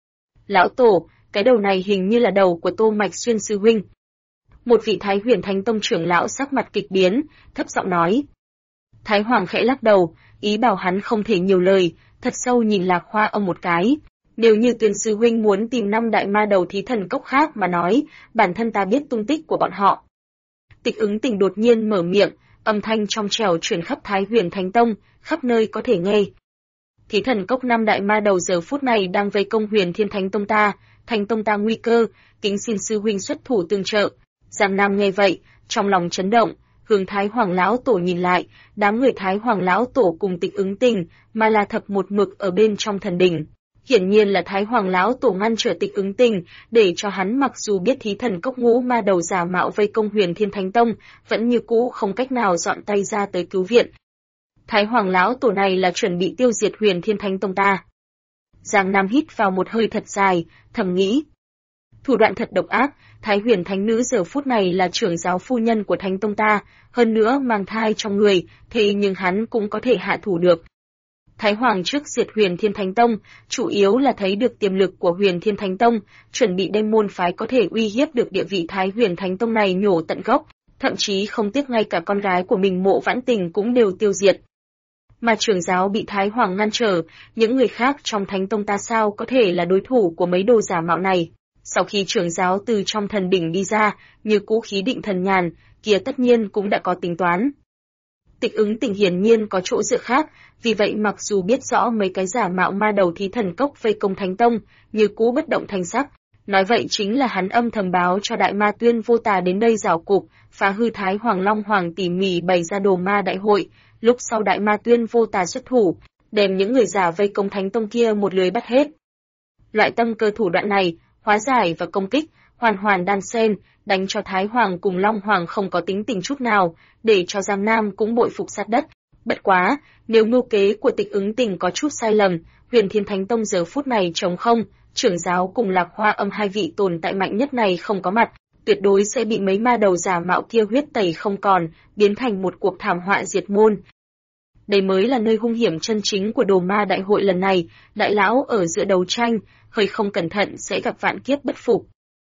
Lão tổ, cái đầu này hình như là đầu của Tô Mạch Xuyên sư huynh. Một vị Thái Huyền Thánh Tông trưởng lão sắc mặt kịch biến, thấp giọng nói. Thái Hoàng khẽ lắc đầu, ý bảo hắn không thể nhiều lời, thật sâu nhìn Lạc Hoa Âm một cái. Nếu như Tuyên sư huynh muốn tìm 5 đại ma đầu thí thần cốc khác mà nói, bản thân ta biết tung tích của bọn họ. Tịch Ứng Tình đột nhiên mở miệng, âm thanh trong trẻo truyền khắp Thái Huyền Thánh Tông, khắp nơi có thể nghe. Thí thần cốc 5 đại ma đầu giờ phút này đang vây công Huyền Thiên Thánh Tông ta, Thánh Tông ta nguy cơ, kính xin sư huynh xuất thủ tương trợ. Giang Nam nghe vậy, trong lòng chấn động, hướng Thái Hoàng lão tổ nhìn lại, đám người Thái Hoàng lão tổ cùng Tịch Ứng Tình, mà là thập một mực ở bên trong thần đỉnh. Hiển nhiên là Thái Hoàng lão tổ ngăn trở Tịch Ứng Tình, để cho hắn mặc dù biết thí thần cốc ngũ ma đầu giả mạo vây công Huyền Thiên Thánh Tông, vẫn như cũ không cách nào dọn tay ra tới cứu viện. Thái Hoàng lão tổ này là chuẩn bị tiêu diệt Huyền Thiên Thánh Tông ta. Giang Nam hít vào một hơi thật dài, thầm nghĩ. Thủ đoạn thật độc ác, Thái Huyền Thánh Nữ giờ phút này là trưởng giáo phu nhân của Thánh Tông ta, hơn nữa mang thai trong người, thế nhưng hắn cũng có thể hạ thủ được. Thái Hoàng trước diệt Huyền Thiên Thánh Tông, chủ yếu là thấy được tiềm lực của Huyền Thiên Thánh Tông, chuẩn bị đem môn phái có thể uy hiếp được địa vị Thái Huyền Thánh Tông này nhổ tận gốc, thậm chí không tiếc ngay cả con gái của mình Mộ Vãn Tình cũng đều tiêu diệt. Mà trưởng giáo bị Thái Hoàng ngăn trở, những người khác trong Thánh Tông ta sao có thể là đối thủ của mấy đồ giả mạo này. Sau khi trưởng giáo từ trong thần đỉnh đi ra, như cũ khí định thần nhàn, kia tất nhiên cũng đã có tính toán. Tịch Ứng Tình hiển nhiên có chỗ dựa khác, vì vậy mặc dù biết rõ mấy cái giả mạo ma đầu thí thần cốc vây công Thánh Tông, như cũ bất động thanh sắc. Nói vậy chính là hắn âm thầm báo cho đại ma Tuyên Vô Tà đến đây rào cục, phá hư Thái Hoàng Long Hoàng tỉ mỉ bày ra đồ ma đại hội, lúc sau đại ma Tuyên Vô Tà xuất thủ, đem những người giả vây công Thánh Tông kia một lưới bắt hết. Loại tâm cơ thủ đoạn này, hóa giải và công kích, hoàn hoàn đan xen, đánh cho Thái Hoàng cùng Long Hoàng không có tính tình chút nào, để cho Giang Nam cũng bội phục sát đất. Bất quá, nếu mưu kế của Tịch Ứng Tình có chút sai lầm, Huyền Thiên Thánh Tông giờ phút này trống không, trưởng giáo cùng Lạc Hoa Âm hai vị tồn tại mạnh nhất này không có mặt, tuyệt đối sẽ bị mấy ma đầu giả mạo kia huyết tẩy không còn, biến thành một cuộc thảm họa diệt môn. Đây mới là nơi hung hiểm chân chính của đồ ma đại hội lần này, đại lão ở giữa đấu tranh, hơi không cẩn thận sẽ gặp vạn kiếp bất phục.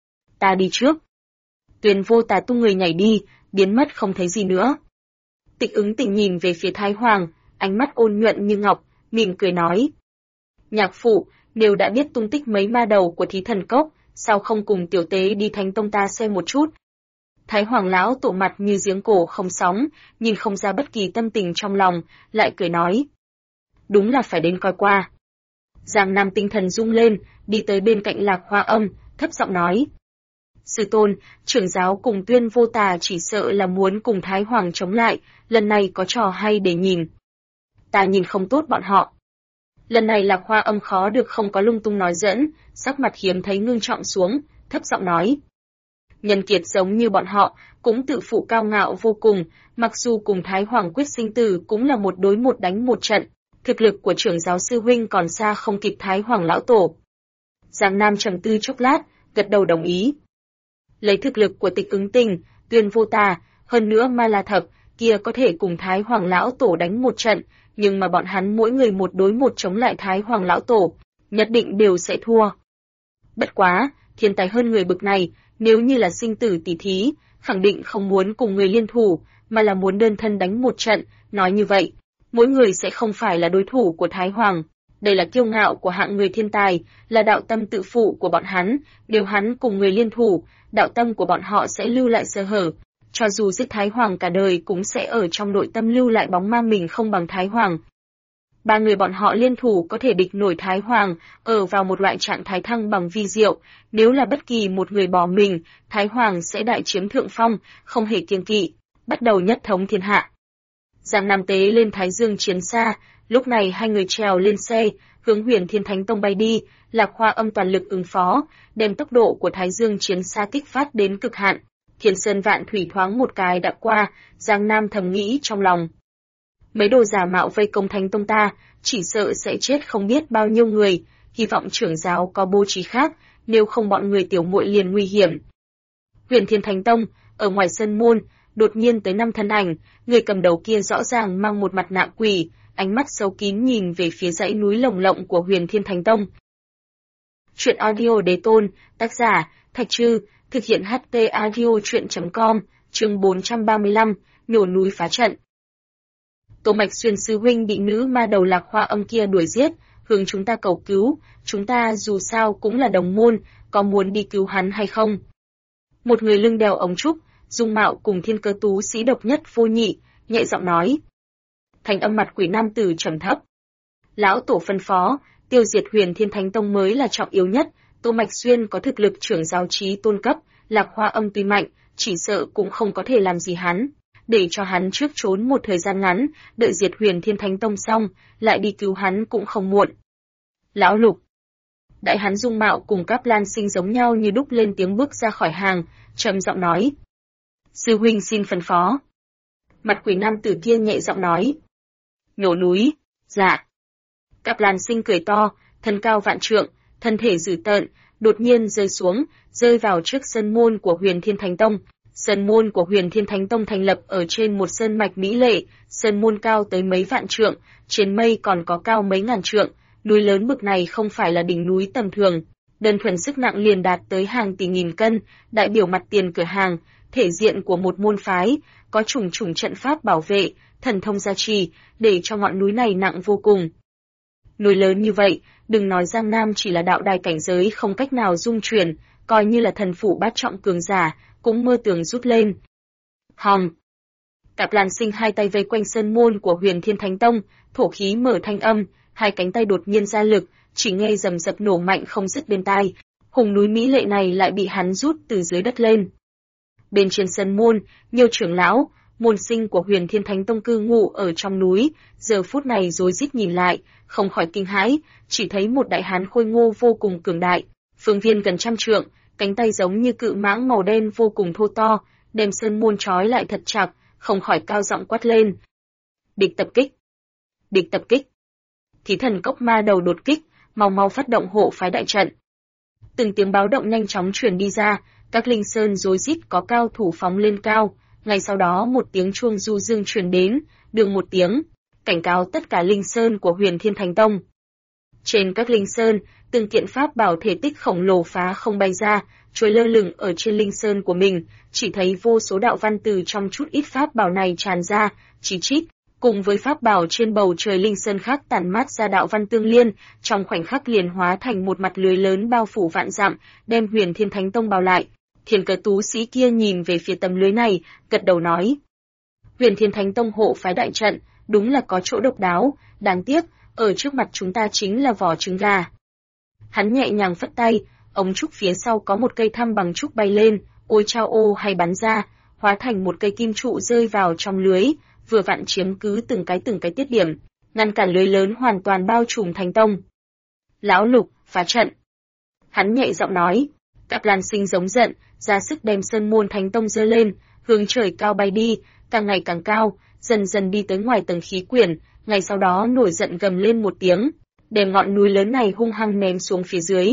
Ta đi trước. Tuyên Vô Tà tung người nhảy đi, biến mất không thấy gì nữa. Tịch Ứng Tình nhìn về phía Thái Hoàng, ánh mắt ôn nhuận như ngọc, mỉm cười nói. Nhạc phụ, nếu đã biết tung tích mấy ma đầu của thí thần cốc, sao không cùng tiểu tế đi Thánh Tông ta xem một chút? Thái Hoàng lão tổ mặt như giếng cổ không sóng, nhìn không ra bất kỳ tâm tình trong lòng, lại cười nói: "Đúng là phải đến coi qua." Giang Nam tinh thần rung lên, đi tới bên cạnh Lạc Hoa Âm, thấp giọng nói: "Sư tôn, trưởng giáo cùng Tuyên Vô Tà chỉ sợ là muốn cùng Thái Hoàng chống lại, lần này có trò hay để nhìn." "Ta nhìn không tốt bọn họ." Lần này Lạc Hoa Âm khó được không có lung tung nói giỡn, sắc mặt hiếm thấy ngưng trọng xuống, thấp giọng nói: "Nhân kiệt giống như bọn họ, cũng tự phụ cao ngạo vô cùng, mặc dù cùng Thái Hoàng quyết sinh tử cũng là một đối một đánh một trận, thực lực của trưởng giáo sư huynh còn xa không kịp Thái Hoàng lão tổ." Giang Nam trầm tư chốc lát, gật đầu đồng ý. Lấy thực lực của Tịch Ứng Tình, Tuyên Vô Tà, hơn nữa Ma La Thập, kia có thể cùng Thái Hoàng lão tổ đánh một trận, nhưng mà bọn hắn mỗi người một đối một chống lại Thái Hoàng lão tổ, nhất định đều sẽ thua. Bất quá, thiên tài hơn người bực này, nếu như là sinh tử tỷ thí, khẳng định không muốn cùng người liên thủ, mà là muốn đơn thân đánh một trận, nói như vậy, mỗi người sẽ không phải là đối thủ của Thái Hoàng. Đây là kiêu ngạo của hạng người thiên tài, là đạo tâm tự phụ của bọn hắn, nếu hắn cùng người liên thủ, đạo tâm của bọn họ sẽ lưu lại sơ hở. Cho dù giết Thái Hoàng cả đời cũng sẽ ở trong nội tâm lưu lại bóng ma mình không bằng Thái Hoàng. Ba người bọn họ liên thủ có thể địch nổi Thái Hoàng, ở vào một loại trạng thái thăng bằng vi diệu, nếu là bất kỳ một người bỏ mình, Thái Hoàng sẽ đại chiếm thượng phong, không hề kiêng kỵ, bắt đầu nhất thống thiên hạ. Giang Nam tế lên Thái Dương chiến xa, lúc này hai người trèo lên xe, hướng Huyền Thiên Thánh Tông bay đi, Lạc Hoa Âm toàn lực ứng phó, đem tốc độ của Thái Dương chiến xa kích phát đến cực hạn. Thiên Sơn Vạn Thủy thoáng một cái đã qua, Giang Nam thầm nghĩ trong lòng. Mấy đồ giả mạo vây công Thánh Tông ta, chỉ sợ sẽ chết không biết bao nhiêu người, hy vọng trưởng giáo có bố trí khác, nếu không bọn người tiểu muội liền nguy hiểm. Huyền Thiên Thánh Tông, ở ngoài sân môn, đột nhiên tới 5 thân ảnh, người cầm đầu kia rõ ràng mang một mặt nạ quỷ, ánh mắt sâu kín nhìn về phía dãy núi lồng lộng của Huyền Thiên Thánh Tông. Truyện audio đế tôn, tác giả, Thạch Trư, thực hiện HT audio truyện.com, chương 435, nhổ núi phá trận. Tô Mạch Xuyên sư huynh bị nữ ma đầu Lạc Hoa Âm kia đuổi giết, hướng chúng ta cầu cứu, chúng ta dù sao cũng là đồng môn, có muốn đi cứu hắn hay không? Một người lưng đeo ống trúc, dung mạo cùng thiên cơ tú sĩ độc nhất vô nhị, nhẹ giọng nói. Thanh âm mặt quỷ nam tử trầm thấp. Lão tổ phân phó, tiêu diệt Huyền Thiên Thánh Tông mới là trọng yếu nhất, Tô Mạch Xuyên có thực lực trưởng giáo chí tôn cấp, Lạc Hoa Âm tuy mạnh, chỉ sợ cũng không có thể làm gì hắn. Để cho hắn trước trốn một thời gian ngắn, đợi diệt Huyền Thiên Thánh Tông xong, lại đi cứu hắn cũng không muộn. Lão Lục. Đại hắn dung mạo cùng Cáp Lan Sinh giống nhau như đúc lên tiếng bước ra khỏi hàng, trầm giọng nói. Sư huynh xin phân phó. Mặt quỷ nam tử kia nhẹ giọng nói. Nhổ núi, dạ. Cáp Lan Sinh cười to, thân cao vạn trượng, thân thể dữ tợn, đột nhiên rơi xuống, rơi vào trước sân môn của Huyền Thiên Thánh Tông. Sơn môn của Huyền Thiên Thánh Tông thành lập ở trên một sơn mạch mỹ lệ, sơn môn cao tới mấy vạn trượng, trên mây còn có cao mấy ngàn trượng, núi lớn bực này không phải là đỉnh núi tầm thường, đơn thuần sức nặng liền đạt tới hàng tỷ nghìn cân, đại biểu mặt tiền cửa hàng, thể diện của một môn phái, có trùng trùng trận pháp bảo vệ, thần thông gia trì, để cho ngọn núi này nặng vô cùng. Núi lớn như vậy, đừng nói Giang Nam chỉ là đạo đài cảnh giới không cách nào dung chuyển, coi như là thần phủ bát trọng cường giả, cũng mơ tưởng rút lên. Hòng. Cáp Lan Sinh hai tay vây quanh sơn môn của Huyền Thiên Thánh Tông, thổ khí mở thanh âm, hai cánh tay đột nhiên ra lực, chỉ nghe rầm rập nổ mạnh không dứt bên tai. Hùng núi mỹ lệ này lại bị hắn rút từ dưới đất lên. Bên trên sân môn, nhiều trưởng lão, môn sinh của Huyền Thiên Thánh Tông cư ngụ ở trong núi, giờ phút này rối rít nhìn lại, không khỏi kinh hãi, chỉ thấy một đại hán khôi ngô vô cùng cường đại, phương viên gần trăm trượng, cánh tay giống như cự mãng màu đen vô cùng thô to, đem sơn môn trói lại thật chặt, không khỏi cao giọng quát lên. Địch tập kích! Địch tập kích! Thí thần cốc ma đầu đột kích, mau mau phát động hộ phái đại trận. Từng tiếng báo động nhanh chóng truyền đi ra, các linh sơn rối rít có cao thủ phóng lên cao, ngay sau đó một tiếng chuông du dương truyền đến, đường một tiếng, cảnh cáo tất cả linh sơn của Huyền Thiên Thánh Tông. Trên các linh sơn, từng kiện pháp bảo thể tích khổng lồ phá không bay ra, trôi lơ lửng ở trên linh sơn của mình, chỉ thấy vô số đạo văn từ trong chút ít pháp bảo này tràn ra, chí chít, cùng với pháp bảo trên bầu trời linh sơn khác tản mát ra đạo văn tương liên, trong khoảnh khắc liền hóa thành một mặt lưới lớn bao phủ vạn dặm, đem Huyền Thiên Thánh Tông bao lại. Thiên cơ tú sĩ kia nhìn về phía tấm lưới này, gật đầu nói. Huyền Thiên Thánh Tông hộ phái đại trận, đúng là có chỗ độc đáo, đáng tiếc, ở trước mặt chúng ta chính là vỏ trứng gà. Hắn nhẹ nhàng phất tay, ống trúc phía sau có một cây thăm bằng trúc bay lên, ôi chao ô hay bắn ra, hóa thành một cây kim trụ rơi vào trong lưới, vừa vặn chiếm cứ từng cái tiết điểm, ngăn cản lưới lớn hoàn toàn bao trùm Thánh Tông. Lão Lục, phá trận. Hắn nhẹ giọng nói, Cáp Lan Sinh giống giận, ra sức đem Sơn Môn Thánh Tông giơ lên, hướng trời cao bay đi, càng ngày càng cao, dần dần đi tới ngoài tầng khí quyển, ngay sau đó nổi giận gầm lên một tiếng, đem ngọn núi lớn này hung hăng ném xuống phía dưới.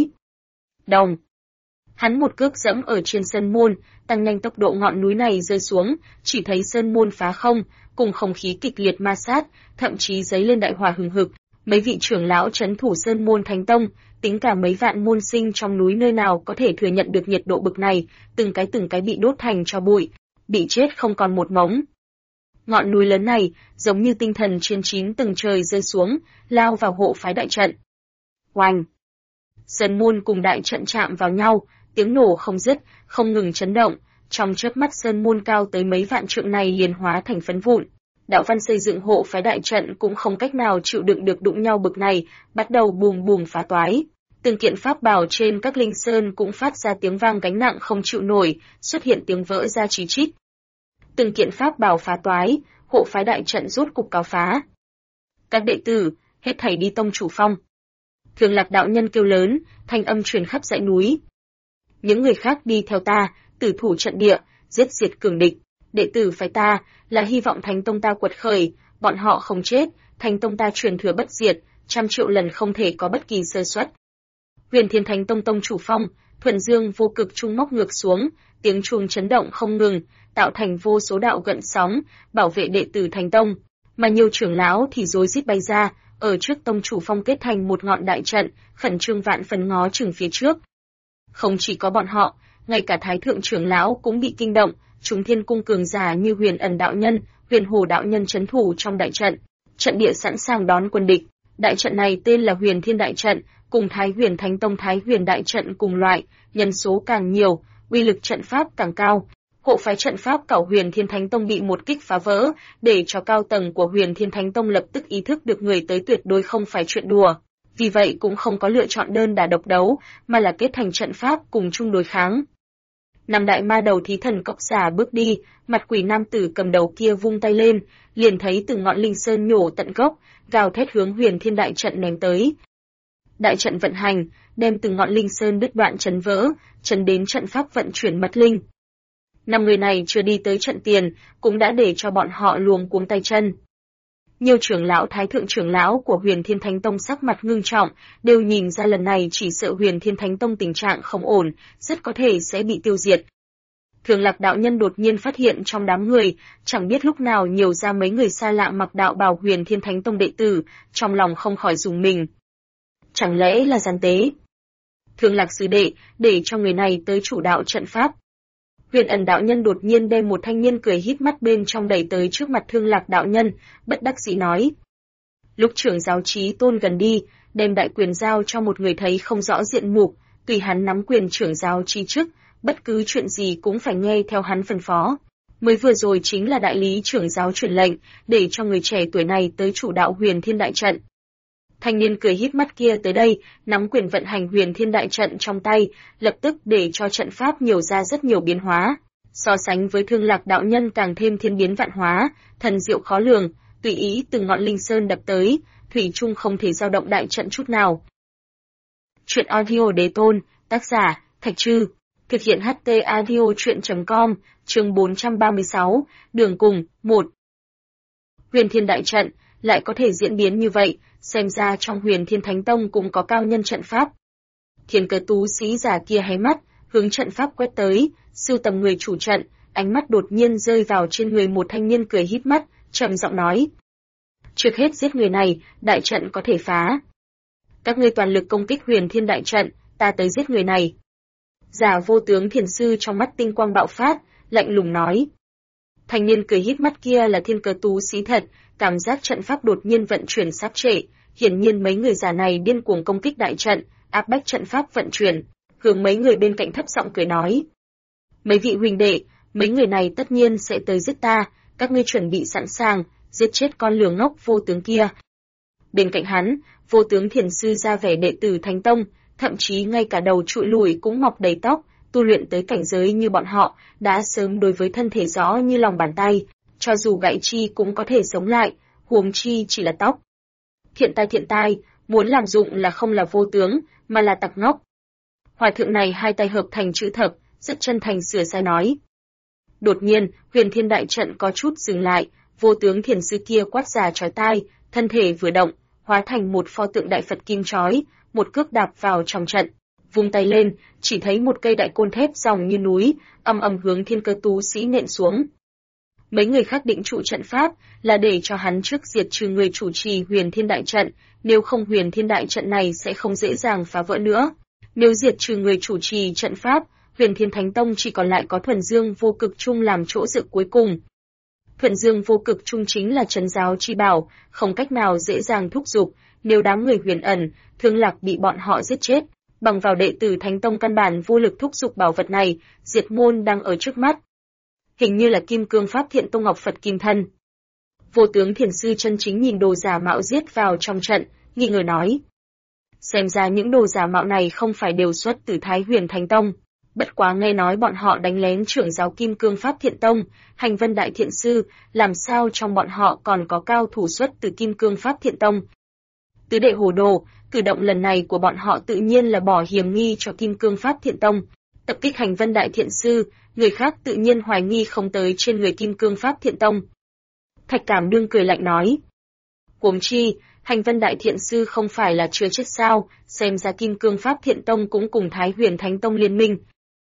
Đồng. Hắn một cước dẫm ở trên Sơn Môn, tăng nhanh tốc độ ngọn núi này rơi xuống, chỉ thấy Sơn Môn phá không, cùng không khí kịch liệt ma sát, thậm chí giấy lên đại hỏa hừng hực. Mấy vị trưởng lão trấn thủ Sơn Môn Thánh Tông, tính cả mấy vạn môn sinh trong núi nơi nào có thể thừa nhận được nhiệt độ bực này, từng cái bị đốt thành tro bụi, bị chết không còn một mống. Ngọn núi lớn này, giống như tinh thần trên 9 tầng trời rơi xuống, lao vào hộ phái đại trận. Oanh! Sơn Môn cùng đại trận chạm vào nhau, tiếng nổ không dứt, không ngừng chấn động, trong chớp mắt Sơn Môn cao tới mấy vạn trượng này liền hóa thành phấn vụn. Đạo văn xây dựng hộ phái đại trận cũng không cách nào chịu đựng được đụng nhau bực này, bắt đầu bùm bùm phá toái. Từng kiện pháp bảo trên các linh sơn cũng phát ra tiếng vang gánh nặng không chịu nổi, xuất hiện tiếng vỡ ra chí chít. Từng kiện pháp bảo phá toái, hộ phái đại trận rốt cục cáo phá. Các đệ tử, hết thảy đi tông chủ phong. Thường Lạc đạo nhân kêu lớn, thanh âm truyền khắp dãy núi. Những người khác đi theo ta, tử thủ trận địa, giết diệt cường địch. Đệ tử phái ta, là hy vọng Thánh Tông ta quật khởi, bọn họ không chết, Thánh Tông ta truyền thừa bất diệt, 100 triệu lần không thể có bất kỳ sơ suất. Huyền Thiên Thánh Tông tông chủ phong, thuần dương vô cực trung móc ngược xuống, tiếng chuông chấn động không ngừng, tạo thành vô số đạo gợn sóng, bảo vệ đệ tử Thánh Tông, mà nhiều trưởng lão thì rối rít bay ra, ở trước tông chủ phong kết thành một ngọn đại trận, khẩn trương vạn phần ngó chừng phía trước. Không chỉ có bọn họ, ngay cả Thái thượng trưởng lão cũng bị kinh động, chúng Thiên cung cường giả như Huyền Ẩn đạo nhân, Huyền Hồ đạo nhân trấn thủ trong đại trận, trận địa sẵn sàng đón quân địch. Đại trận này tên là Huyền Thiên đại trận, cùng Thái Huyền Thánh Tông Thái Huyền đại trận cùng loại, nhân số càng nhiều, uy lực trận pháp càng cao. Hộ phái trận pháp cảo Huyền Thiên Thánh Tông bị một kích phá vỡ, để cho cao tầng của Huyền Thiên Thánh Tông lập tức ý thức được người tới tuyệt đối không phải chuyện đùa. Vì vậy cũng không có lựa chọn đơn đả độc đấu, mà là kết thành trận pháp cùng chung đối kháng. Năm đại ma đầu thí thần cốc giả bước đi, mặt quỷ nam tử cầm đầu kia vung tay lên, liền thấy từng ngọn linh sơn nhổ tận gốc, gào thét hướng Huyền Thiên đại trận ném tới. Đại trận vận hành, đem từng ngọn linh sơn đứt đoạn chấn vỡ, chấn đến trận pháp vận chuyển mật linh. 5 người này chưa đi tới trận tiền, cũng đã để cho bọn họ luống cuống tay chân. Nhiều trưởng lão thái thượng trưởng lão của Huyền Thiên Thánh Tông sắc mặt ngưng trọng, đều nhìn ra lần này chỉ sợ Huyền Thiên Thánh Tông tình trạng không ổn, rất có thể sẽ bị tiêu diệt. Thường Lạc đạo nhân đột nhiên phát hiện trong đám người, chẳng biết lúc nào nhiều ra mấy người xa lạ mặc đạo bào Huyền Thiên Thánh Tông đệ tử, trong lòng không khỏi rùng mình. Chẳng lẽ là gian tế? Thường Lạc sư đệ, để cho người này tới chủ đạo trận pháp. Huyền Ẩn đạo nhân đột nhiên đem một thanh niên cười híp mắt bên trong đẩy tới trước mặt Thương Lạc đạo nhân, bất đắc dĩ nói. Lúc trưởng giáo Chí Tôn gần đi, đem đại quyền giao cho một người thấy không rõ diện mục, tùy hắn nắm quyền trưởng giáo chi chức, bất cứ chuyện gì cũng phải nghe theo hắn phân phó. Mới vừa rồi chính là đại lý trưởng giáo truyền lệnh, để cho người trẻ tuổi này tới chủ đạo Huyền Thiên đại trận. Thanh niên cười híp mắt kia tới đây, nắm quyền vận hành Huyền Thiên đại trận trong tay, lập tức để cho trận pháp nhiều ra rất nhiều biến hóa. So sánh với Thương Lạc đạo nhân càng thêm thiên biến vạn hóa, thần diệu khó lường, tùy ý từng ngọn linh sơn đập tới, thủy chung không thể dao động đại trận chút nào. Truyện audio Đế Tôn, tác giả Thạch Trư, thực hiện HT audio truyện.com, chương 436, đường cùng, 1. Huyền Thiên đại trận lại có thể diễn biến như vậy, xem ra trong Huyền Thiên Thánh Tông cũng có cao nhân trận pháp. Thiên cơ tú sĩ già kia hé mắt, hướng trận pháp quét tới, sưu tầm người chủ trận, ánh mắt đột nhiên rơi vào trên người một thanh niên cười híp mắt, trầm giọng nói. Trước hết giết người này, đại trận có thể phá. Các ngươi toàn lực công kích Huyền Thiên đại trận, ta tới giết người này. Giả vô tướng thiền sư trong mắt tinh quang bạo phát, lạnh lùng nói. Thanh niên cười híp mắt kia là thiên cơ tú sĩ thật, cảm giác trận pháp đột nhiên vận chuyển sắp trệ, hiển nhiên mấy người già này điên cuồng công kích đại trận, áp bách trận pháp vận chuyển, hướng mấy người bên cạnh thấp giọng cười nói. Mấy vị huynh đệ, mấy người này tất nhiên sẽ tới giết ta, các ngươi chuẩn bị sẵn sàng, giết chết con lừa ngốc vô tướng kia. Bên cạnh hắn, vô tướng thiền sư ra vẻ đệ tử Thánh Tông, thậm chí ngay cả đầu trụi lùi cũng mọc đầy tóc, tu luyện tới cảnh giới như bọn họ, đã sớm đối với thân thể rõ như lòng bàn tay, cho dù gãy chi cũng có thể sống lại, huống chi chỉ là tóc. Thiện tai, muốn làm dụng là không là vô tướng, mà là tặc ngốc. Hòa thượng này hai tay hợp thành chữ thập, rất chân thành sửa sai nói. Đột nhiên, Huyền Thiên Đại Trận có chút dừng lại, vô tướng thiền sư kia quát già chói tai, thân thể vừa động, hóa thành một pho tượng đại Phật kim chói, một cước đạp vào trong trận, vung tay lên, chỉ thấy một cây đại côn thép ròng như núi, ầm ầm hướng Thiên Cơ Tú Sĩ nện xuống. Mấy người khác định trụ trận pháp là để cho hắn trước diệt trừ người chủ trì Huyền Thiên Đại Trận, nếu không Huyền Thiên Đại Trận này sẽ không dễ dàng phá vỡ nữa. Nếu diệt trừ người chủ trì trận pháp, Huyền Thiên Thánh Tông chỉ còn lại có Thuần Dương Vô Cực Trung làm chỗ dựa cuối cùng. Thuần Dương Vô Cực Trung chính là trấn giáo chi bảo, không cách nào dễ dàng thúc giục, nếu đám người Huyền Ẩn, Thương Lạc bị bọn họ giết chết, bằng vào đệ tử Thánh Tông căn bản vô lực thúc giục bảo vật này, diệt môn đang ở trước mắt. Hình như là Kim Cương Pháp Thiện Tông Ngọc Phật Kim Thân. Vô tướng thiền sư chân chính nhìn đồ giả mạo giết vào trong trận, nghi ngờ nói. Xem ra những đồ giả mạo này không phải đều xuất từ Thái Huyền Thánh Tông. Bất quá nghe nói bọn họ đánh lén trưởng giáo Kim Cương Pháp Thiện Tông, Hành Vân Đại Thiện Sư, làm sao trong bọn họ còn có cao thủ xuất từ Kim Cương Pháp Thiện Tông. Tứ đệ hồ đồ, cử động lần này của bọn họ tự nhiên là bỏ hiểm nghi cho Kim Cương Pháp Thiện Tông. Tập kích Hành Vân Đại Thiện Sư, người khác tự nhiên hoài nghi không tới trên người Kim Cương Pháp Thiện Tông. Thạch Cảm Đương cười lạnh nói. Huống chi, Hành Vân Đại Thiện Sư không phải là chưa chết sao, xem ra Kim Cương Pháp Thiện Tông cũng cùng Thái Huyền Thánh Tông liên minh.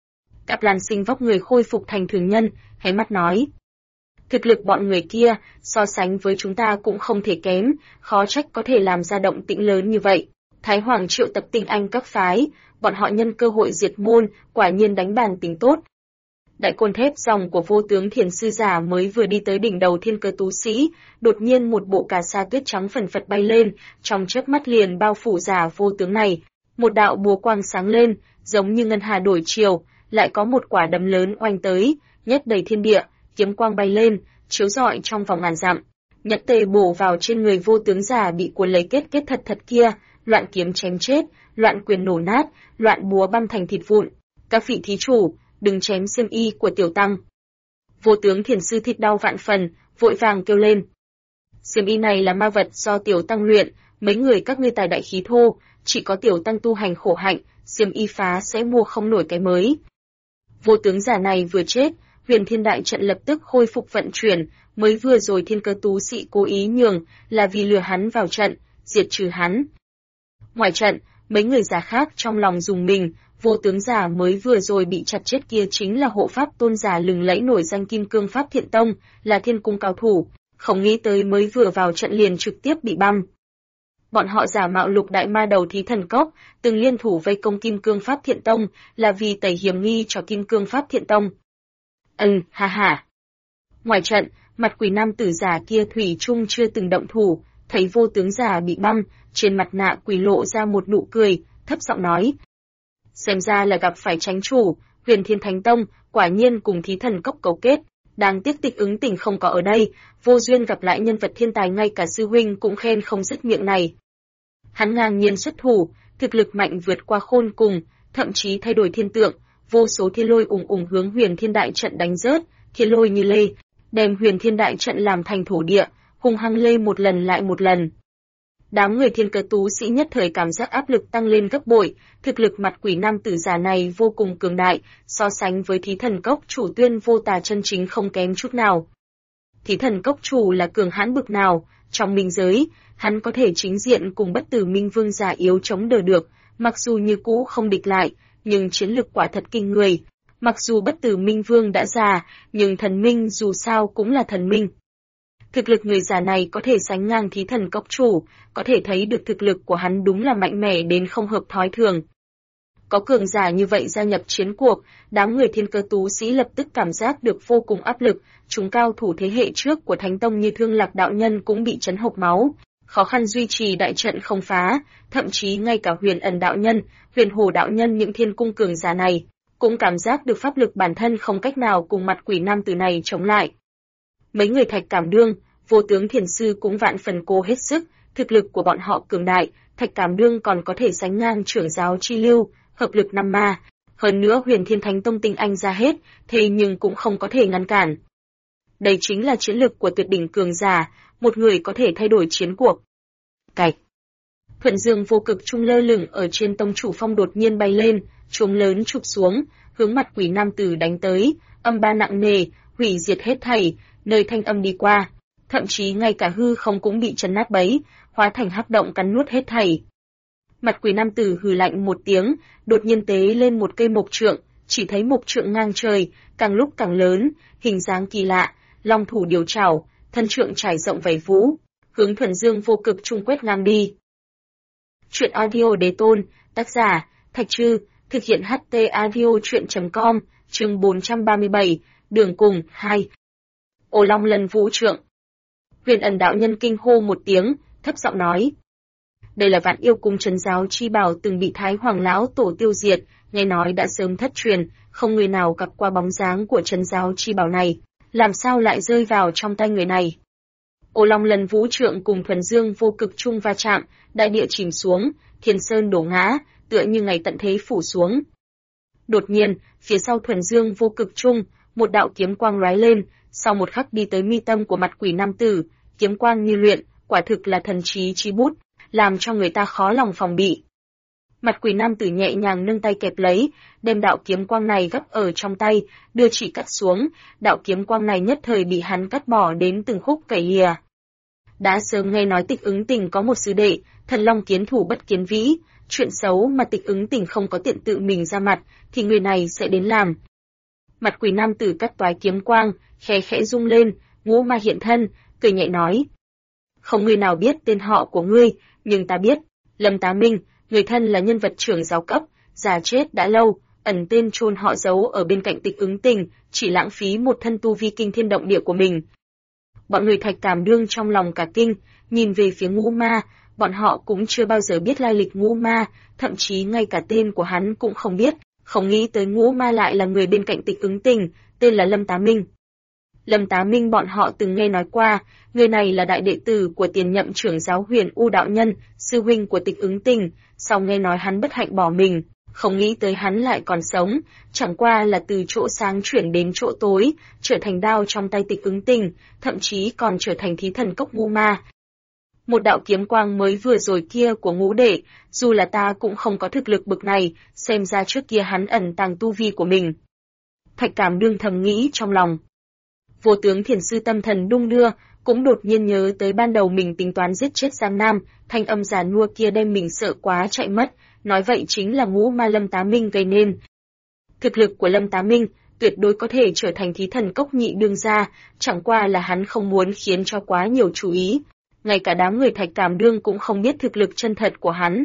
Cáp Lan Sinh vóc người khôi phục thành thường nhân, hé mắt nói. Thực lực bọn người kia, so sánh với chúng ta cũng không thể kém, khó trách có thể làm ra động tĩnh lớn như vậy. Thái Hoàng triệu tập tinh anh các phái, bọn họ nhân cơ hội diệt môn, quả nhiên đánh bàn tính tốt. Đại côn thép dòng của vô tướng thiền sư giả mới vừa đi tới đỉnh đầu Thiên Cơ Tú Sĩ, đột nhiên một bộ cà sa tuyết trắng phần phật bay lên, trong chớp mắt liền bao phủ giả vô tướng này. Một đạo búa quang sáng lên, giống như ngân hà đổi chiều, lại có một quả đấm lớn oanh tới, nhét đầy thiên địa, kiếm quang bay lên, chiếu rọi trong vòng ngàn dặm. Nhật tề bổ vào trên người vô tướng giả bị cuốn lấy kết thật kia, loạn kiếm chém chết, loạn quyền nổ nát, loạn búa băm thành thịt vụn. Các vị thí chủ, đừng chém xiêm y của tiểu tăng. Vô tướng thiền sư thịt đau vạn phần, vội vàng kêu lên. Xiêm y này là ma vật do tiểu tăng luyện, mấy người các ngươi tài đại khí thô, chỉ có tiểu tăng tu hành khổ hạnh, xiêm y phá sẽ mua không nổi cái mới. Vô tướng giả này vừa chết, Huyền Thiên Đại Trận lập tức khôi phục vận chuyển, mới vừa rồi Thiên Cơ Tú Sĩ cố ý nhường, là vì lừa hắn vào trận, diệt trừ hắn. Ngoài trận, mấy người già khác trong lòng dùng mình, vô tướng giả mới vừa rồi bị chặt chết kia chính là hộ pháp tôn giả lừng lẫy nổi danh Kim Cương Pháp Thiện Tông, là thiên cung cao thủ, không nghĩ tới mới vừa vào trận liền trực tiếp bị băm. Bọn họ giả mạo Lục Đại Ma Đầu Thí Thần Cốc, từng liên thủ vây công Kim Cương Pháp Thiện Tông, là vì tẩy hiểm nghi cho Kim Cương Pháp Thiện Tông. Ha ha. Ngoài trận, mặt quỷ nam tử giả kia thủy chung chưa từng động thủ, thấy vô tướng giả bị băm, trên mặt nạ quỷ lộ ra một nụ cười, thấp giọng nói. Xem ra là gặp phải chánh chủ, Huyền Thiên Thánh Tông, quả nhiên cùng Thí Thần Cốc cấu kết. Đáng tiếc Tịch Ứng Tình không có ở đây, vô duyên gặp lại nhân vật thiên tài ngay cả sư huynh cũng khen không dứt miệng này. Hắn ngang nhiên xuất thủ, thực lực mạnh vượt qua khôn cùng, thậm chí thay đổi thiên tượng, vô số thiên lôi ùng hướng Huyền Thiên Đại Trận đánh rớt, thiên lôi như lê, đem Huyền Thiên Đại Trận làm thành thổ địa, hung hăng lê một lần lại một lần. Đám người Thiên Cơ Tú Sĩ nhất thời cảm giác áp lực tăng lên gấp bội, thực lực mặt quỷ nam tử giả này vô cùng cường đại, so sánh với Thí Thần Cốc chủ Tuyên Vô Tà chân chính không kém chút nào. Thí Thần Cốc chủ là cường hãn bực nào, trong minh giới, hắn có thể chính diện cùng Bất Tử Minh Vương giả yếu chống đỡ được, mặc dù như cũ không địch lại, nhưng chiến lực quả thật kinh người. Mặc dù Bất Tử Minh Vương đã già, nhưng thần minh dù sao cũng là thần minh. Thực lực người già này có thể sánh ngang Thí Thần Cốc chủ, có thể thấy được thực lực của hắn đúng là mạnh mẽ đến không hợp thói thường. Có cường giả như vậy gia nhập chiến cuộc, đám người Thiên Cơ Tú Sĩ lập tức cảm giác được vô cùng áp lực, chúng cao thủ thế hệ trước của Thánh Tông như Thương Lạc đạo nhân cũng bị chấn hộc máu, khó khăn duy trì đại trận không phá, thậm chí ngay cả Huyền Ẩn đạo nhân, Huyền Hồ đạo nhân những thiên cung cường giả này cũng cảm giác được pháp lực bản thân không cách nào cùng mặt quỷ nam tử này chống lại. Mấy người Thạch Cảm Đương, Vô Tướng Thiền Sư cũng vạn phần cố hết sức, thực lực của bọn họ cường đại, Thạch Cảm Đương còn có thể sánh ngang trưởng giáo Chi Lưu, hợp lực năm ma. Hơn nữa Huyền Thiên Thánh Tông tinh anh ra hết, thế nhưng cũng không có thể ngăn cản. Đây chính là chiến lực của tuyệt đỉnh cường giả, một người có thể thay đổi chiến cuộc. Cạch. Thuận Dương Vô Cực Trung lơ lửng ở trên tông chủ phong đột nhiên bay lên, chuông lớn chụp xuống, hướng mặt quỷ nam tử đánh tới, âm ba nặng nề, hủy diệt hết thảy, nơi thanh âm đi qua, thậm chí ngay cả hư không cũng bị chấn nát bấy, hóa thành hắc động cắn nuốt hết thảy. Mặt quỷ nam tử hừ lạnh một tiếng, đột nhiên tế lên một cây mộc trượng, chỉ thấy mộc trượng ngang trời, càng lúc càng lớn, hình dáng kỳ lạ, long thủ điều trảo, thân trượng trải rộng vảy vũ, hướng Thuần Dương Vô Cực Trung quét ngang đi. Truyện audio đế tôn, tác giả, Thạch Trư, thực hiện HT audio truyện.com, chương 437, đường cùng, 2. Ô Long Lân Vũ Trượng. Huyền Ẩn đạo nhân kinh hô một tiếng, thấp giọng nói. Đây là Vạn Yêu Cung trấn giáo chi bảo từng bị Thái Hoàng lão tổ tiêu diệt, nghe nói đã sớm thất truyền, không người nào gặp qua bóng dáng của trấn giáo chi bảo này, làm sao lại rơi vào trong tay người này. Ô Long Lân Vũ Trượng cùng Thuần Dương Vô Cực Trung va chạm, đại địa chìm xuống, thiên sơn đổ ngã, tựa như ngày tận thế phủ xuống. Đột nhiên, phía sau Thuần Dương Vô Cực Trung, một đạo kiếm quang lóe lên, sau một khắc đi tới mi tâm của mặt quỷ nam tử, kiếm quang như luyện, quả thực là thần trí chi bút, làm cho người ta khó lòng phòng bị. Mặt quỷ nam tử nhẹ nhàng nâng tay kẹp lấy, đem đạo kiếm quang này gấp ở trong tay, đưa chỉ cắt xuống, đạo kiếm quang này nhất thời bị hắn cắt bỏ đến từng khúc cày lìa. Đã sớm nghe nói Tịch Ứng Tình có một sư đệ, thần long kiến thủ bất kiến vĩ, chuyện xấu mà Tịch Ứng Tình không có tiện tự mình ra mặt, thì người này sẽ đến làm. Mặt quỷ nam tử cắt toái kiếm quang, khẽ khẽ rung lên, Ngũ Ma hiện thân, cười nhẹ nói. Không người nào biết tên họ của ngươi, nhưng ta biết, Lâm Tá Minh, người thân là nhân vật trưởng giáo cấp, già chết đã lâu, ẩn tên chôn họ giấu ở bên cạnh Tịch Ứng Tình, chỉ lãng phí một thân tu vi kinh thiên động địa của mình. Bọn người Thạch Cảm Đương trong lòng cả kinh, nhìn về phía Ngũ Ma, bọn họ cũng chưa bao giờ biết lai lịch Ngũ Ma, thậm chí ngay cả tên của hắn cũng không biết, không nghĩ tới Ngũ Ma lại là người bên cạnh Tịch Ứng Tình, tên là Lâm Tá Minh. Lâm Tá Minh bọn họ từng nghe nói qua, người này là đại đệ tử của tiền nhậm trưởng giáo Huyền U đạo nhân, sư huynh của Tịch Ứng Tình, sau nghe nói hắn bất hạnh bỏ mình, không nghĩ tới hắn lại còn sống, chẳng qua là từ chỗ sáng chuyển đến chỗ tối, trở thành đao trong tay Tịch Ứng Tình, thậm chí còn trở thành thí thần cốc Ngũ Ma. Một đạo kiếm quang mới vừa rồi kia của Ngũ đệ, dù là ta cũng không có thực lực bực này, xem ra trước kia hắn ẩn tàng tu vi của mình. Thạch Cảm Đương thầm nghĩ trong lòng. Vô Tướng Thiền Sư tâm thần đung đưa, cũng đột nhiên nhớ tới ban đầu mình tính toán giết chết Giang Nam, thanh âm già nua kia đem mình sợ quá chạy mất, nói vậy chính là Ngũ Ma Lâm Tá Minh gây nên. Thực lực của Lâm Tá Minh tuyệt đối có thể trở thành thí thần cốc nhị đương gia, chẳng qua là hắn không muốn khiến cho quá nhiều chú ý. Ngay cả đám người Thạch Cảm Đương cũng không biết thực lực chân thật của hắn.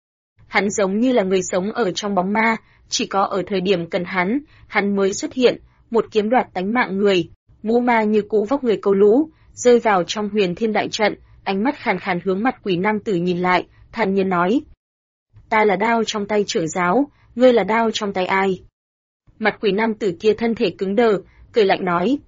Hắn giống như là người sống ở trong bóng ma, chỉ có ở thời điểm cần hắn mới xuất hiện, một kiếm đoạt tánh mạng người. Ngũ Ma như cũ vóc người câu lũ, rơi vào trong Huyền Thiên đại trận, ánh mắt khàn khàn hướng mặt quỷ nam tử nhìn lại, thản nhiên nói. Ta là đao trong tay trưởng giáo, ngươi là đao trong tay ai? Mặt quỷ nam tử kia thân thể cứng đờ, cười lạnh nói.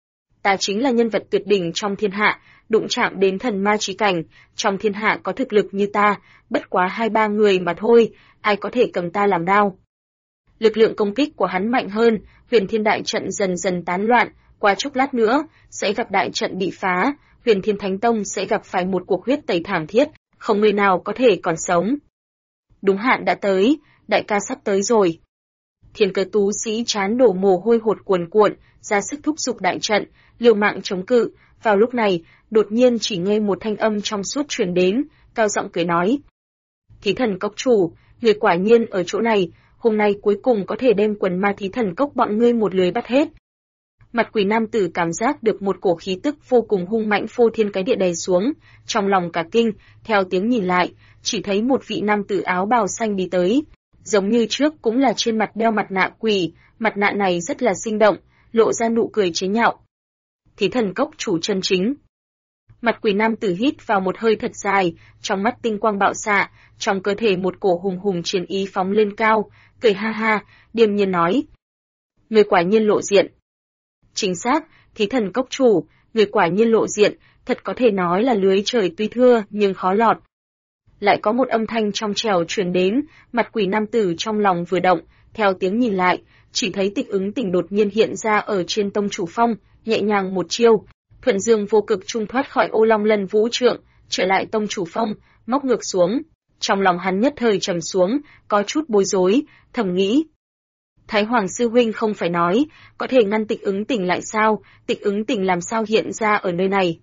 Ta chính là nhân vật tuyệt đỉnh trong thiên hạ, đụng chạm đến thần ma chí cảnh, trong thiên hạ có thực lực như ta, bất quá 2-3 người mà thôi, ai có thể cầm ta làm đao. Lực lượng công kích của hắn mạnh hơn, Huyền Thiên đại trận dần dần tán loạn, qua chốc lát nữa, sẽ gặp đại trận bị phá, Huyền Thiên Thánh Tông sẽ gặp phải một cuộc huyết tẩy thảm thiết, không người nào có thể còn sống. Đúng hạn đã tới, đại ca sắp tới rồi. Thiên Cơ tú sĩ trán đổ mồ hôi hột cuồn cuộn, ra sức thúc giục đại trận, liều mạng chống cự. Vào lúc này, đột nhiên chỉ nghe một thanh âm trong suốt truyền đến, cao giọng cười nói. Thí thần cốc chủ, người quả nhiên ở chỗ này, hôm nay cuối cùng có thể đem quần ma thí thần cốc bọn ngươi một lưới bắt hết. Mặt quỷ nam tử cảm giác được một cổ khí tức vô cùng hung mãnh phô thiên cái địa đè xuống, trong lòng cả kinh, theo tiếng nhìn lại, chỉ thấy một vị nam tử áo bào xanh đi tới, giống như trước cũng là trên mặt đeo mặt nạ quỷ, mặt nạ này rất là sinh động, lộ ra nụ cười chế nhạo. Thí thần cốc chủ chân chính. Mặt quỷ nam tử hít vào một hơi thật dài, trong mắt tinh quang bạo xạ, trong cơ thể một cổ hùng hùng chiến ý phóng lên cao, cười ha ha, điềm nhiên nói. Người quả nhiên lộ diện. Chính xác, thí thần cốc chủ, người quả nhiên lộ diện, thật có thể nói là lưới trời tuy thưa nhưng khó lọt. Lại có một âm thanh trong trẻo truyền đến, mặt quỷ nam tử trong lòng vừa động, theo tiếng nhìn lại, chỉ thấy Tịch Ứng Tỉnh đột nhiên hiện ra ở trên tông chủ phong, nhẹ nhàng một chiêu, thuận dương vô cực trung thoát khỏi Ô Long Lân vũ trượng, trở lại tông chủ phong, móc ngược xuống. Trong lòng hắn nhất thời trầm xuống, có chút bối rối, thầm nghĩ. Thái Hoàng sư huynh không phải nói, có thể ngăn Tịch Ứng Tỉnh lại sao, Tịch Ứng Tỉnh làm sao hiện ra ở nơi này.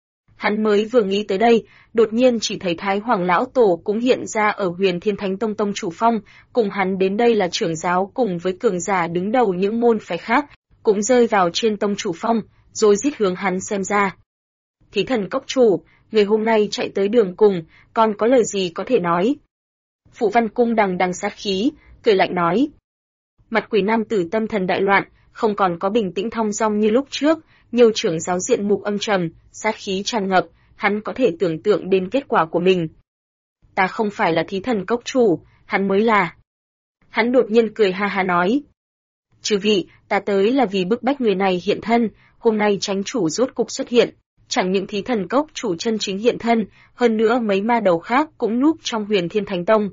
Hắn mới vừa nghĩ tới đây, đột nhiên chỉ thấy Thái Hoàng lão tổ cũng hiện ra ở Huyền Thiên Thánh Tông tông chủ phong, cùng hắn đến đây là trưởng giáo cùng với cường giả đứng đầu những môn phái khác, cũng rơi vào trên tông chủ phong, rồi rít hướng hắn xem ra. Thí thần cốc chủ, người hôm nay chạy tới đường cùng, còn có lời gì có thể nói? Phụ Văn Cung đằng đằng sát khí, cười lạnh nói. Mặt quỷ nam tử tâm thần đại loạn, không còn có bình tĩnh thong dong như lúc trước, nhiều trưởng giáo diện mục âm trầm, sát khí tràn ngập, hắn có thể tưởng tượng đến kết quả của mình. Ta không phải là thí thần cốc chủ, hắn mới là. Hắn đột nhiên cười ha ha nói. Chư vị, ta tới là vì bức bách người này hiện thân, hôm nay chánh chủ rốt cục xuất hiện. Chẳng những thí thần cốc chủ chân chính hiện thân, hơn nữa mấy ma đầu khác cũng núp trong Huyền Thiên Thánh Tông.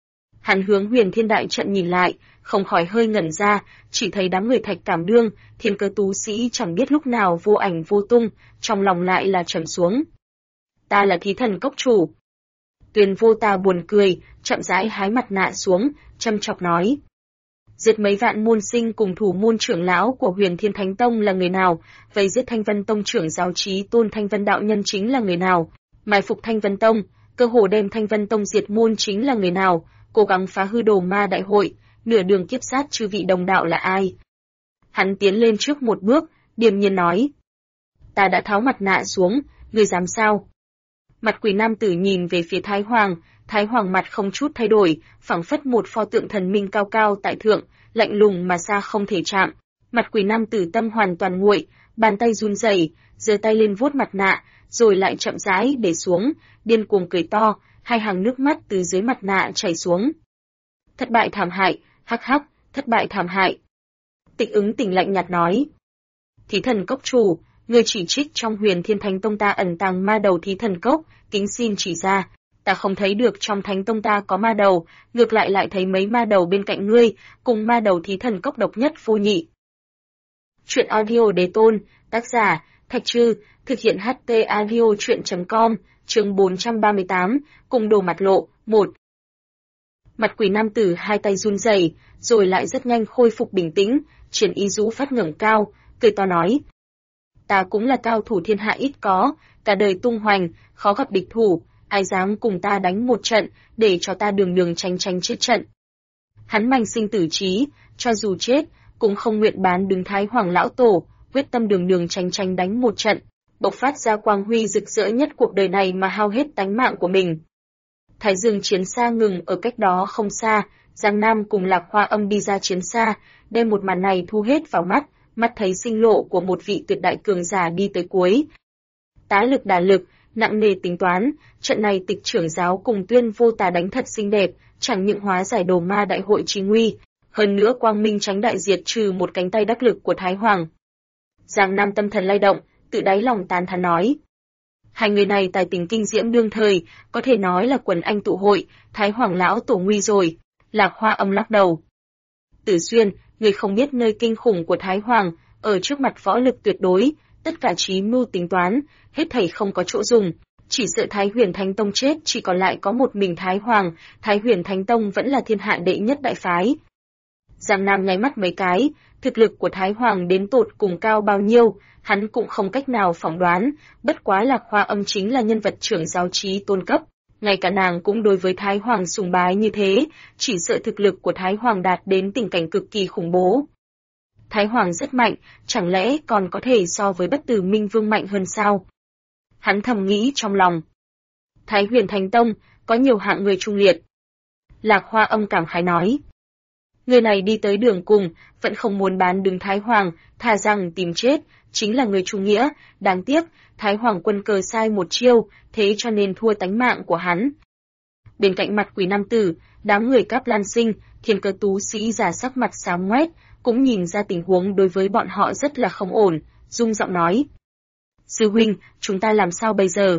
Hắn hướng Huyền Thiên Đại Trận nhìn lại, không khỏi hơi ngẩn ra, chỉ thấy đám người Thạch Cảm Đương, thiên cơ tú sĩ chẳng biết lúc nào vô ảnh vô tung, trong lòng lại là trầm xuống. Ta là thí thần cốc chủ. Tuyền Vô Tà buồn cười, chậm rãi hái mặt nạ xuống, châm chọc nói. Giết mấy vạn môn sinh cùng thủ môn trưởng lão của Huyền Thiên Thánh Tông là người nào, vậy giết Thanh Vân Tông trưởng giáo Chí Tôn Thanh Vân đạo nhân chính là người nào, mai phục Thanh Vân Tông, cơ hồ đem Thanh Vân Tông diệt môn chính là người nào, cố gắng phá hư Đồ Ma đại hội, nửa đường kiếp sát chư vị đồng đạo là ai? Hắn tiến lên trước một bước, điềm nhiên nói. Ta đã tháo mặt nạ xuống, ngươi dám sao? Mặt quỷ nam tử nhìn về phía Thái Hoàng mặt không chút thay đổi, phảng phất một pho tượng thần minh cao cao tại thượng, lạnh lùng mà xa không thể chạm. Mặt quỷ nam tử tâm hoàn toàn nguội, bàn tay run rẩy, giơ tay lên vuốt mặt nạ, rồi lại chậm rãi để xuống, điên cuồng cười to, hai hàng nước mắt từ dưới mặt nạ chảy xuống. Thất bại thảm hại, hắc hắc, thất bại thảm hại. Tịch Ứng Tỉnh lạnh nhạt nói. Thí thần cốc chủ, người chỉ trích trong Huyền Thiên Thánh Tông ta ẩn tàng ma đầu thí thần cốc, kính xin chỉ ra. Ta không thấy được trong Thánh Tông ta có ma đầu, ngược lại thấy mấy ma đầu bên cạnh ngươi, cùng ma đầu thí thần cốc độc nhất vô nhị. Chuyện audio Đế Tôn, tác giả, Thạch Trư, thực hiện HT audio chuyện.com, chương 438, cùng đồ mặt lộ, 1. Mặt quỷ nam tử hai tay run rẩy, rồi lại rất nhanh khôi phục bình tĩnh, triển ý rũ phát ngẩng cao, cười to nói. Ta cũng là cao thủ thiên hạ ít có, cả đời tung hoành, khó gặp địch thủ, ai dám cùng ta đánh một trận, để cho ta đường đường tranh tranh chết trận. Hắn manh sinh tử trí, cho dù chết, cũng không nguyện bán đứng Thái Hoàng lão tổ, quyết tâm đường đường tranh tranh đánh một trận, bộc phát ra quang huy rực rỡ nhất cuộc đời này mà hao hết tánh mạng của mình. Thái Dương chiến xa ngừng ở cách đó không xa, Giang Nam cùng Lạc Hoa Âm đi ra chiến xa, đem một màn này thu hết vào mắt, mắt thấy sinh lộ của một vị tuyệt đại cường giả đi tới cuối. Tá lực đả lực, nặng nề tính toán, trận này Tịch trưởng giáo cùng Tuyên Vô Tà đánh thật xinh đẹp, chẳng những hóa giải Đồ Ma đại hội chí nguy, hơn nữa quang minh tránh đại diệt trừ một cánh tay đắc lực của Thái Hoàng. Giang Nam tâm thần lay động, tự đáy lòng tán thán nói. Hai người này tài tình kinh diễm đương thời, có thể nói là quần anh tụ hội, Thái Hoàng lão tổ nguy rồi. Lạc Hoa Âm lắc đầu. Tử Xuyên, người không biết nơi kinh khủng của Thái Hoàng, ở trước mặt võ lực tuyệt đối, tất cả trí mưu tính toán, hết thảy không có chỗ dùng. Chỉ sợ Thái Huyền Thánh Tông chết, chỉ còn lại có một mình Thái Hoàng, Thái Huyền Thánh Tông vẫn là thiên hạ đệ nhất đại phái. Giang Nam nháy mắt mấy cái, thực lực của Thái Hoàng đến tột cùng cao bao nhiêu, hắn cũng không cách nào phỏng đoán, bất quá Lạc Hoa Âm chính là nhân vật trưởng giáo trí tôn cấp. Ngay cả nàng cũng đối với Thái Hoàng sùng bái như thế, chỉ sợ thực lực của Thái Hoàng đạt đến tình cảnh cực kỳ khủng bố. Thái Hoàng rất mạnh, chẳng lẽ còn có thể so với Bất Tử Minh Vương mạnh hơn sao? Hắn thầm nghĩ trong lòng. Thái Huyền Thánh Tông, có nhiều hạng người trung liệt. Lạc Hoa Âm cảm khái nói. Người này đi tới đường cùng, vẫn không muốn bán đứng Thái Hoàng, thà rằng tìm chết, chính là người chủ nghĩa, đáng tiếc, Thái Hoàng quân cờ sai một chiêu, thế cho nên thua tánh mạng của hắn. Bên cạnh mặt quỷ nam tử, đám người Cáp Lan Sinh, Thiên Cơ tú sĩ già sắc mặt xám ngoét, cũng nhìn ra tình huống đối với bọn họ rất là không ổn, rung giọng nói. Sư huynh, chúng ta làm sao bây giờ?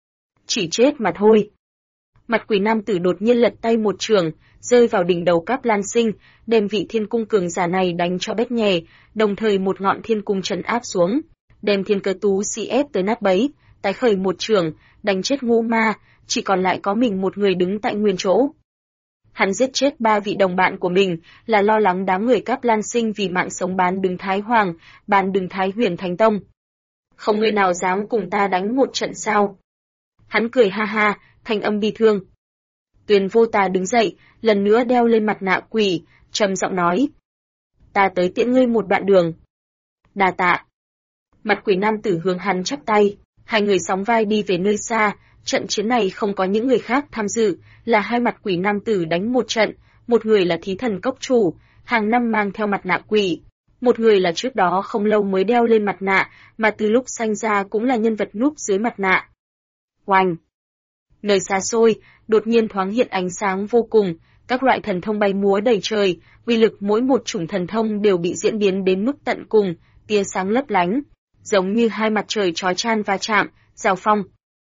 Chỉ chết mà thôi. Mặt quỷ nam tử đột nhiên lật tay một trường, rơi vào đỉnh đầu Cáp Lan Sinh, đem vị thiên cung cường giả này đánh cho bét nhè, đồng thời một ngọn thiên cung trấn áp xuống, đem Thiên Cơ tú sĩ ép tới nát bấy, tái khởi một trường, đánh chết ngũ ma, chỉ còn lại có mình một người đứng tại nguyên chỗ. Hắn giết chết 3 vị đồng bạn của mình, là lo lắng đám người Cáp Lan Sinh vì mạng sống bán đứng Thái Hoàng, bán đứng Thái Huyền Thánh Tông. Không người nào dám cùng ta đánh một trận sao? Hắn cười ha ha, thanh âm bi thương. Tuyền Vô Tà đứng dậy, lần nữa đeo lên mặt nạ quỷ, trầm giọng nói. Ta tới tiễn ngươi một đoạn đường. Đà tạ. Mặt quỷ nam tử hướng hắn chắp tay, hai người sóng vai đi về nơi xa. Trận chiến này không có những người khác tham dự, là hai mặt quỷ nam tử đánh một trận, một người là Thí Thần Cốc chủ, hàng năm mang theo mặt nạ quỷ, một người là trước đó không lâu mới đeo lên mặt nạ, mà từ lúc sanh ra cũng là nhân vật núp dưới mặt nạ. Oanh! Nơi xa xôi, đột nhiên thoáng hiện ánh sáng vô cùng, các loại thần thông bay múa đầy trời, uy lực mỗi một chủng thần thông đều bị diễn biến đến mức tận cùng, tia sáng lấp lánh, giống như hai mặt trời chói chan va chạm, giao phong.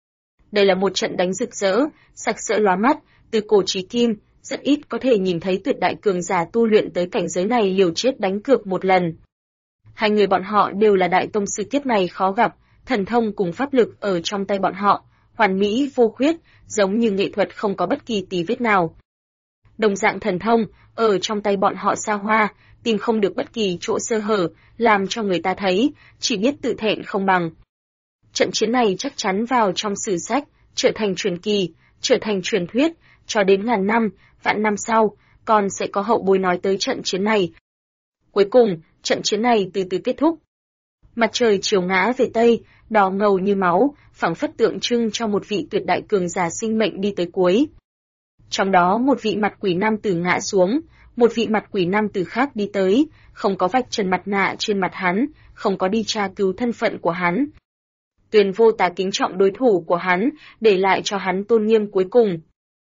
Đây là một trận đánh rực rỡ, sặc sỡ lóa mắt, từ cổ chí kim, rất ít có thể nhìn thấy tuyệt đại cường giả tu luyện tới cảnh giới này liều chết đánh cược một lần. Hai người bọn họ đều là đại tông sư kiếp này khó gặp, thần thông cùng pháp lực ở trong tay bọn họ, hoàn mỹ vô khuyết, giống như nghệ thuật không có bất kỳ tì vết nào. Đồng dạng thần thông, ở trong tay bọn họ xa hoa, tìm không được bất kỳ chỗ sơ hở, làm cho người ta thấy, chỉ biết tự thẹn không bằng. Trận chiến này chắc chắn vào trong sử sách, trở thành truyền kỳ, trở thành truyền thuyết, cho đến ngàn năm, vạn năm sau, còn sẽ có hậu bối nói tới trận chiến này. Cuối cùng, trận chiến này từ từ kết thúc. Mặt trời chiều ngã về Tây, đỏ ngầu như máu, phảng phất tượng trưng cho một vị tuyệt đại cường giả sinh mệnh đi tới cuối. Trong đó một vị mặt quỷ nam tử ngã xuống, một vị mặt quỷ nam tử khác đi tới, không có vạch trần mặt nạ trên mặt hắn, không có đi tra cứu thân phận của hắn. Tuyền Vô Tà kính trọng đối thủ của hắn, để lại cho hắn tôn nghiêm cuối cùng.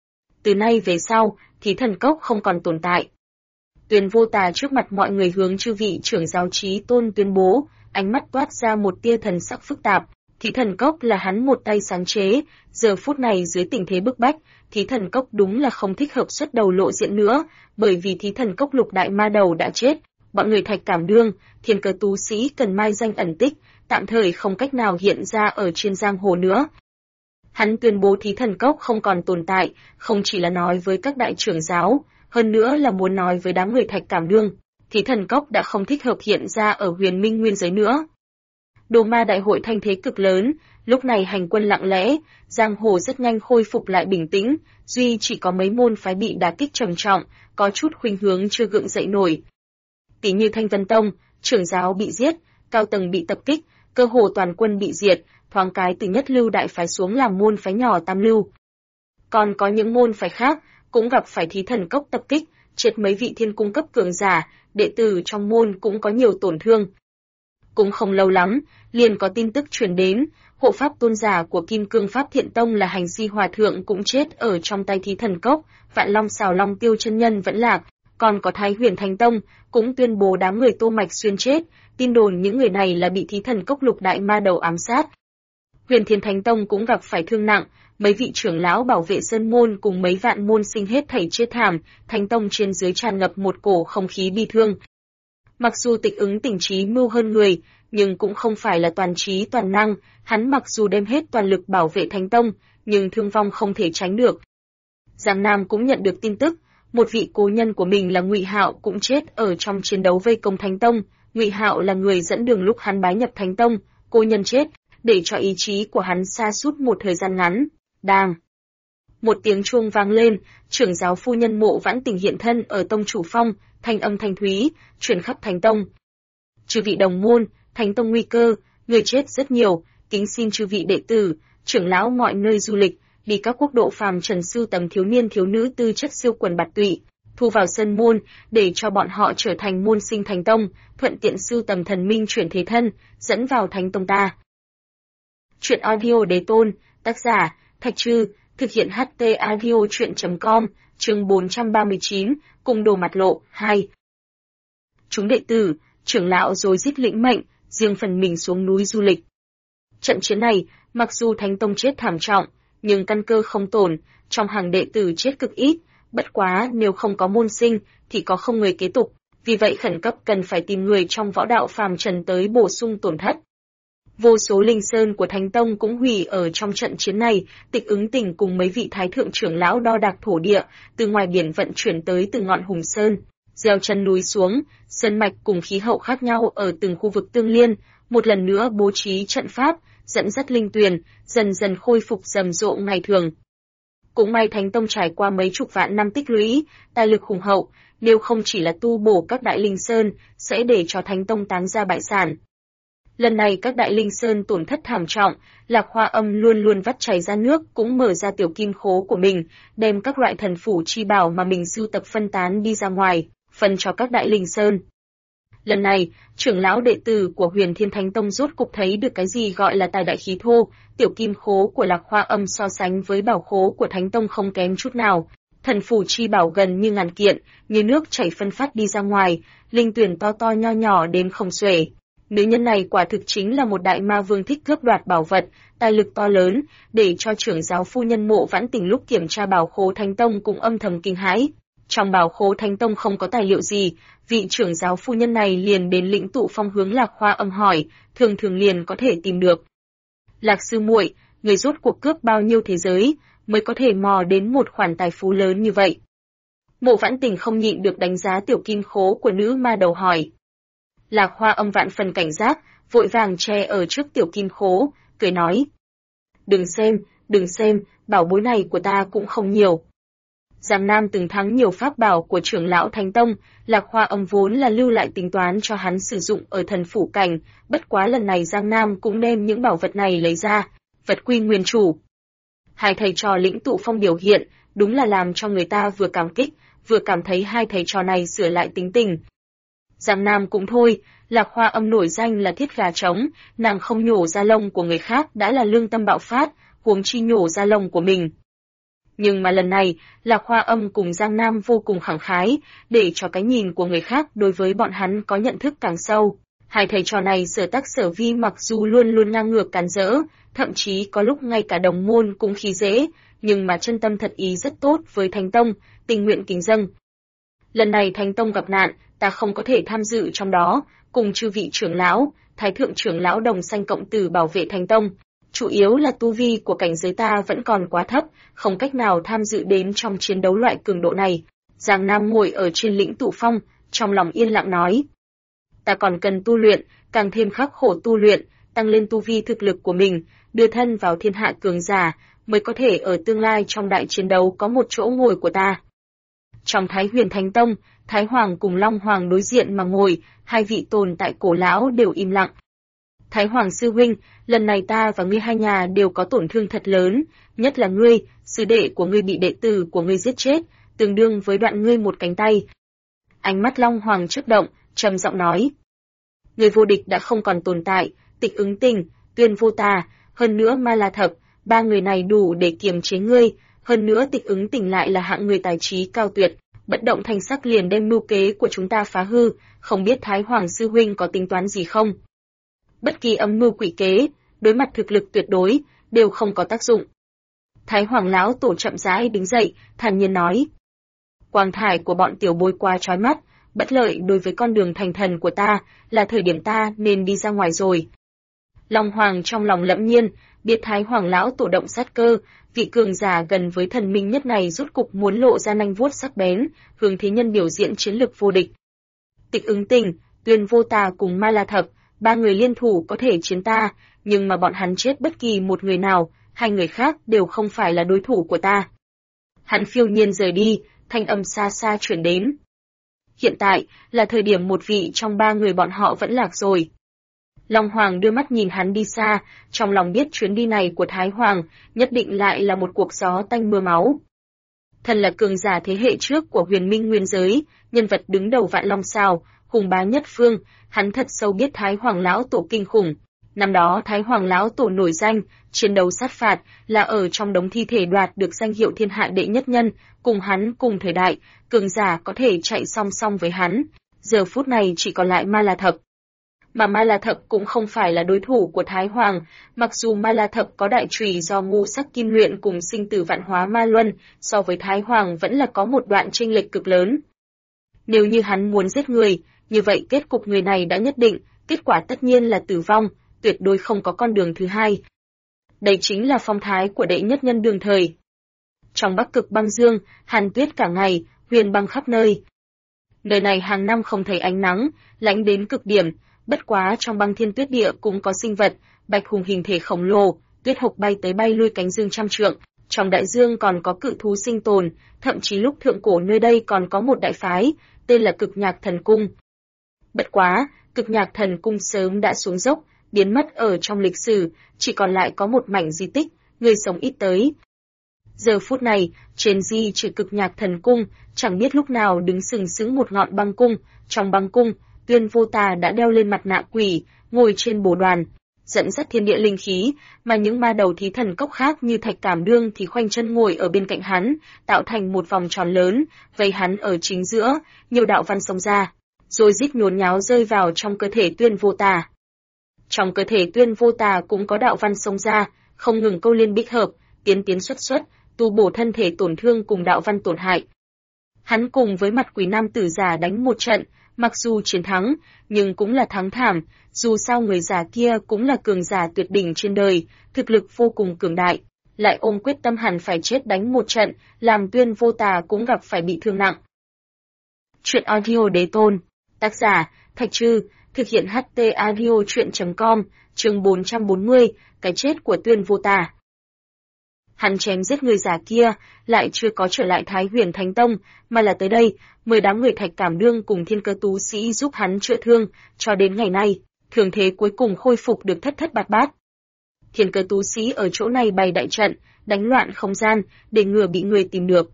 Từ nay về sau, Thí Thần Cốc không còn tồn tại. Tuyền Vô Tà trước mặt mọi người hướng chư vị trưởng giáo Chí Tôn tuyên bố, ánh mắt toát ra một tia thần sắc phức tạp. Thí Thần Cốc là hắn một tay sáng chế, giờ phút này dưới tình thế bức bách, Thí Thần Cốc đúng là không thích hợp xuất đầu lộ diện nữa, bởi vì Thí Thần Cốc lục đại ma đầu đã chết, bọn người Thạch Cảm Đương, Thiên Cơ tú sĩ cần mai danh ẩn tích, tạm thời không cách nào hiện ra ở trên giang hồ nữa. Hắn tuyên bố Thí Thần Cốc không còn tồn tại, không chỉ là nói với các đại trưởng giáo, hơn nữa là muốn nói với đám người Thạch Cảm Đương, Thí Thần Cốc đã không thích hợp hiện ra ở Huyền Minh Nguyên giới nữa. Đồ ma đại hội thanh thế cực lớn, lúc này hành quân lặng lẽ, giang hồ rất nhanh khôi phục lại bình tĩnh, duy chỉ có mấy môn phái bị đả kích trầm trọng, có chút khuynh hướng chưa gượng dậy nổi. Tỷ như Thanh Vân Tông, trưởng giáo bị giết, cao tầng bị tập kích, cơ hồ toàn quân bị diệt, thoáng cái từ nhất lưu đại phái xuống làm môn phái nhỏ tam lưu. Còn có những môn phái khác, cũng gặp phải Thí Thần Cốc tập kích, triệt mấy vị thiên cung cấp cường giả, đệ tử trong môn cũng có nhiều tổn thương. Cũng không lâu lắm, liền có tin tức truyền đến, hộ pháp tôn giả của Kim Cương Pháp Thiện Tông là Hành Di Hòa Thượng cũng chết ở trong tay Thí Thần Cốc, Vạn Long Xào Long Tiêu chân nhân vẫn lạc, còn có Thái Huyền Thánh Tông cũng tuyên bố đám người Tô Mạch Xuyên chết, tin đồn những người này là bị Thí Thần Cốc lục đại ma đầu ám sát. Huyền Thiên Thánh Tông cũng gặp phải thương nặng, mấy vị trưởng lão bảo vệ sơn môn cùng mấy vạn môn sinh hết thảy chết thảm, Thánh Tông trên dưới tràn ngập một cổ không khí bi thương. Mặc dù Tịch Ứng tỉnh trí mưu hơn người, nhưng cũng không phải là toàn trí toàn năng, hắn mặc dù đem hết toàn lực bảo vệ Thánh Tông, nhưng thương vong không thể tránh được. Giang Nam cũng nhận được tin tức, một vị cố nhân của mình là Ngụy Hạo cũng chết ở trong chiến đấu vây công Thánh Tông. Ngụy Hạo là người dẫn đường lúc hắn bái nhập Thánh Tông, cô nhân chết, để cho ý chí của hắn sa sút một thời gian ngắn. Đang. Một tiếng chuông vang lên, trưởng giáo phu nhân Mộ Vãn Tình hiện thân ở tông chủ phong, thanh âm thanh thúy, truyền khắp Thánh Tông. Chư vị đồng môn, Thánh Tông nguy cơ, người chết rất nhiều, kính xin chư vị đệ tử, trưởng lão mọi nơi du lịch, đi các quốc độ phàm trần sưu tầm thiếu niên thiếu nữ tư chất siêu quần bạt tụy, thu vào sơn môn, để cho bọn họ trở thành môn sinh thánh tông, thuận tiện sưu tầm thần minh chuyển thế thân, dẫn vào thánh tông ta. Truyện audio đế tôn, tác giả, Thạch Trư, thực hiện HT audio truyện.com, chương 439, cùng đồ mặt lộ, 2. Chúng đệ tử, trưởng lão rồi rít lĩnh mệnh, riêng phần mình xuống núi du lịch. Trận chiến này, mặc dù thánh tông chết thảm trọng, nhưng căn cơ không tổn, trong hàng đệ tử chết cực ít, bất quá nếu không có môn sinh, thì có không người kế tục, vì vậy khẩn cấp cần phải tìm người trong võ đạo phàm trần tới bổ sung tổn thất. Vô số linh sơn của Thánh Tông cũng hủy ở trong trận chiến này, Tịch Ứng Tỉnh cùng mấy vị thái thượng trưởng lão đo đạc thổ địa, từ ngoài biển vận chuyển tới từ ngọn Hùng Sơn, gieo chân núi xuống, sơn mạch cùng khí hậu khác nhau ở từng khu vực tương liên, một lần nữa bố trí trận pháp, dẫn dắt linh tuyền, dần dần khôi phục rầm rộ ngày thường. Cũng may Thánh Tông trải qua mấy chục vạn năm tích lũy, tài lực hùng hậu, nếu không chỉ là tu bổ các đại linh sơn, sẽ để cho Thánh Tông táng ra bại sản. Lần này các đại linh sơn tổn thất thảm trọng, Lạc Hoa Âm luôn luôn vắt chảy ra nước, cũng mở ra tiểu kim khố của mình, đem các loại thần phủ chi bảo mà mình sưu tập phân tán đi ra ngoài, phân cho các đại linh sơn. Lần này, trưởng lão đệ tử của Huyền Thiên Thánh Tông rốt cục thấy được cái gì gọi là tài đại khí thô, tiểu kim khố của Lạc Hoa Âm so sánh với bảo khố của Thánh Tông không kém chút nào. Thần phủ chi bảo gần như ngàn kiện, như nước chảy phân phát đi ra ngoài, linh tuyển to to nho nhỏ đếm không xuể. Nữ nhân này quả thực chính là một đại ma vương thích cướp đoạt bảo vật, tài lực to lớn, để cho trưởng giáo phu nhân Mộ Vãn Tình lúc kiểm tra bảo khố Thánh Tông cũng âm thầm kinh hãi. Trong bảo khố Thánh Tông không có tài liệu gì, vị trưởng giáo phu nhân này liền đến Lĩnh Tụ Phong hướng Lạc Hoa Âm hỏi, thường thường liền có thể tìm được. Lạc sư muội, người rốt cuộc cướp bao nhiêu thế giới, mới có thể mò đến một khoản tài phú lớn như vậy? Mộ Vãn Tình không nhịn được đánh giá tiểu kim khố của nữ ma đầu hỏi. Lạc Hoa Âm vạn phần cảnh giác, vội vàng che ở trước tiểu kim khố, cười nói. Đừng xem, bảo bối này của ta cũng không nhiều. Giang Nam từng thắng nhiều pháp bảo của trưởng lão Thánh Tông, Lạc Hoa Âm vốn là lưu lại tính toán cho hắn sử dụng ở thần phủ cảnh, bất quá lần này Giang Nam cũng đem những bảo vật này lấy ra, vật quy nguyên chủ. Hai thầy trò Lĩnh Tụ Phong biểu hiện, đúng là làm cho người ta vừa cảm kích, vừa cảm thấy hai thầy trò này sửa lại tính tình. Giang Nam cũng thôi, Lạc Hoa Âm nổi danh là thiết gà trống, nàng không nhổ da lông của người khác đã là lương tâm bạo phát, huống chi nhổ da lông của mình. Nhưng mà lần này, Lạc Hoa Âm cùng Giang Nam vô cùng khẳng khái, để cho cái nhìn của người khác đối với bọn hắn có nhận thức càng sâu. Hai thầy trò này sở tác sở vi mặc dù luôn luôn ngang ngược càn rỡ, thậm chí có lúc ngay cả đồng môn cũng khi dễ, nhưng mà chân tâm thật ý rất tốt với Thánh Tông, tình nguyện kính dâng. Lần này Thánh Tông gặp nạn, ta không có thể tham dự trong đó, cùng chư vị trưởng lão, thái thượng trưởng lão đồng sanh cộng tử bảo vệ Thánh Tông. Chủ yếu là tu vi của cảnh giới ta vẫn còn quá thấp, không cách nào tham dự đến trong chiến đấu loại cường độ này. Giang Nam ngồi ở trên Lĩnh Tụ Phong, trong lòng yên lặng nói. Ta còn cần tu luyện, càng thêm khắc khổ tu luyện, tăng lên tu vi thực lực của mình, đưa thân vào thiên hạ cường giả, mới có thể ở tương lai trong đại chiến đấu có một chỗ ngồi của ta. Trong Thái Huyền Thánh Tông, Thái Hoàng cùng Long Hoàng đối diện mà ngồi, hai vị tồn tại cổ lão đều im lặng. Thái Hoàng sư huynh, lần này ta và ngươi hai nhà đều có tổn thương thật lớn, nhất là ngươi, sư đệ của ngươi bị đệ tử của ngươi giết chết, tương đương với đoạn ngươi một cánh tay. Ánh mắt Long Hoàng chớp động, trầm giọng nói. Người vô địch đã không còn tồn tại, Tịch Ứng Tình, Tuyên Vô Tà, hơn nữa Ma La Thập, ba người này đủ để kiềm chế ngươi, hơn nữa Tịch Ứng Tình lại là hạng người tài trí cao tuyệt, bất động thanh sắc liền đem mưu kế của chúng ta phá hư, không biết Thái Hoàng sư huynh có tính toán gì không? Bất kỳ âm mưu quỷ kế, đối mặt thực lực tuyệt đối, đều không có tác dụng. Thái Hoàng lão tổ chậm rãi đứng dậy, thản nhiên nói. Quang thải của bọn tiểu bối qua chói mắt, bất lợi đối với con đường thành thần của ta, là thời điểm ta nên đi ra ngoài rồi. Long Hoàng trong lòng lẫm nhiên, biết Thái Hoàng lão tổ động sát cơ, vị cường giả gần với thần minh nhất này rút cục muốn lộ ra nanh vuốt sắc bén, hướng thế nhân biểu diễn chiến lực vô địch. Tịch Ứng Tình, Tuyên Vô Tà cùng Ma La Thập, ba người liên thủ có thể chiến ta, nhưng mà bọn hắn chết bất kỳ một người nào, hai người khác đều không phải là đối thủ của ta. Hắn phiêu nhiên rời đi, thanh âm xa xa chuyển đến. Hiện tại, là thời điểm một vị trong ba người bọn họ vẫn lạc rồi. Long Hoàng đưa mắt nhìn hắn đi xa, trong lòng biết chuyến đi này của Thái Hoàng nhất định lại là một cuộc gió tanh mưa máu. Thần là cường giả thế hệ trước của huyền minh nguyên giới, nhân vật đứng đầu vạn long sao, hùng bá nhất phương, hắn thật sâu biết Thái Hoàng Lão Tổ kinh khủng. Năm đó Thái Hoàng Lão Tổ nổi danh, chiến đấu sát phạt, là ở trong đống thi thể đoạt được danh hiệu thiên hạ đệ nhất nhân, cùng hắn cùng thời đại, cường giả có thể chạy song song với hắn. Giờ phút này chỉ còn lại Ma La Thập. Mà Ma La Thập cũng không phải là đối thủ của Thái Hoàng, mặc dù Ma La Thập có đại chùy do ngũ sắc kim luyện cùng sinh tử vạn hóa ma luân, so với Thái Hoàng vẫn là có một đoạn chênh lệch cực lớn. Nếu như hắn muốn giết người, như vậy kết cục người này đã nhất định, kết quả tất nhiên là tử vong, tuyệt đối không có con đường thứ hai. Đây chính là phong thái của đệ nhất nhân đương thời. Trong Bắc Cực băng dương, hàn tuyết cả ngày, huyền băng khắp nơi. Nơi này hàng năm không thấy ánh nắng, lạnh đến cực điểm, bất quá trong băng thiên tuyết địa cũng có sinh vật, bạch hùng hình thể khổng lồ, tuyết hộc bay tới bay lui cánh dương trăm trượng, trong đại dương còn có cự thú sinh tồn, thậm chí lúc thượng cổ nơi đây còn có một đại phái, tên là Cực Nhạc Thần Cung. Bất quá, Cực Nhạc Thần Cung sớm đã xuống dốc, biến mất ở trong lịch sử, chỉ còn lại có một mảnh di tích, người sống ít tới. Giờ phút này, trên di trừ Cực Nhạc Thần Cung, chẳng biết lúc nào đứng sừng sững một ngọn băng cung, trong băng cung, Tuyên Vô Tà đã đeo lên mặt nạ quỷ, ngồi trên bồ đoàn, dẫn dắt thiên địa linh khí, mà những ma đầu thí thần cốc khác như Thạch Cảm Đương thì khoanh chân ngồi ở bên cạnh hắn, tạo thành một vòng tròn lớn, vây hắn ở chính giữa, nhiều đạo văn xông ra, rồi rít nhốn nháo rơi vào trong cơ thể Tuyên Vô Tà. Trong cơ thể Tuyên Vô Tà cũng có đạo văn xông ra, không ngừng câu liên bích hợp, tiến tiến xuất xuất, tu bổ thân thể tổn thương cùng đạo văn tổn hại. Hắn cùng với mặt quỷ nam tử già đánh một trận, mặc dù chiến thắng, nhưng cũng là thắng thảm, dù sao người già kia cũng là cường giả tuyệt đỉnh trên đời, thực lực vô cùng cường đại, lại ôm quyết tâm hẳn phải chết đánh một trận, làm Tuyên Vô Tà cũng gặp phải bị thương nặng. Truyện audio đế tôn, tác giả, Thạch Trư, thực hiện HT audio truyện.com, chương 440, cái chết của Tuyên Vô Tà. Hắn chém giết người già kia, lại chưa có trở lại Thái Huyền Thánh Tông, mà là tới đây, 10 đám người Thạch Cảm Đương cùng thiên cơ tú sĩ giúp hắn chữa thương, cho đến ngày nay, thương thế cuối cùng khôi phục được thất thất bát bát. Thiên cơ tú sĩ ở chỗ này bày đại trận, đánh loạn không gian, để ngừa bị người tìm được.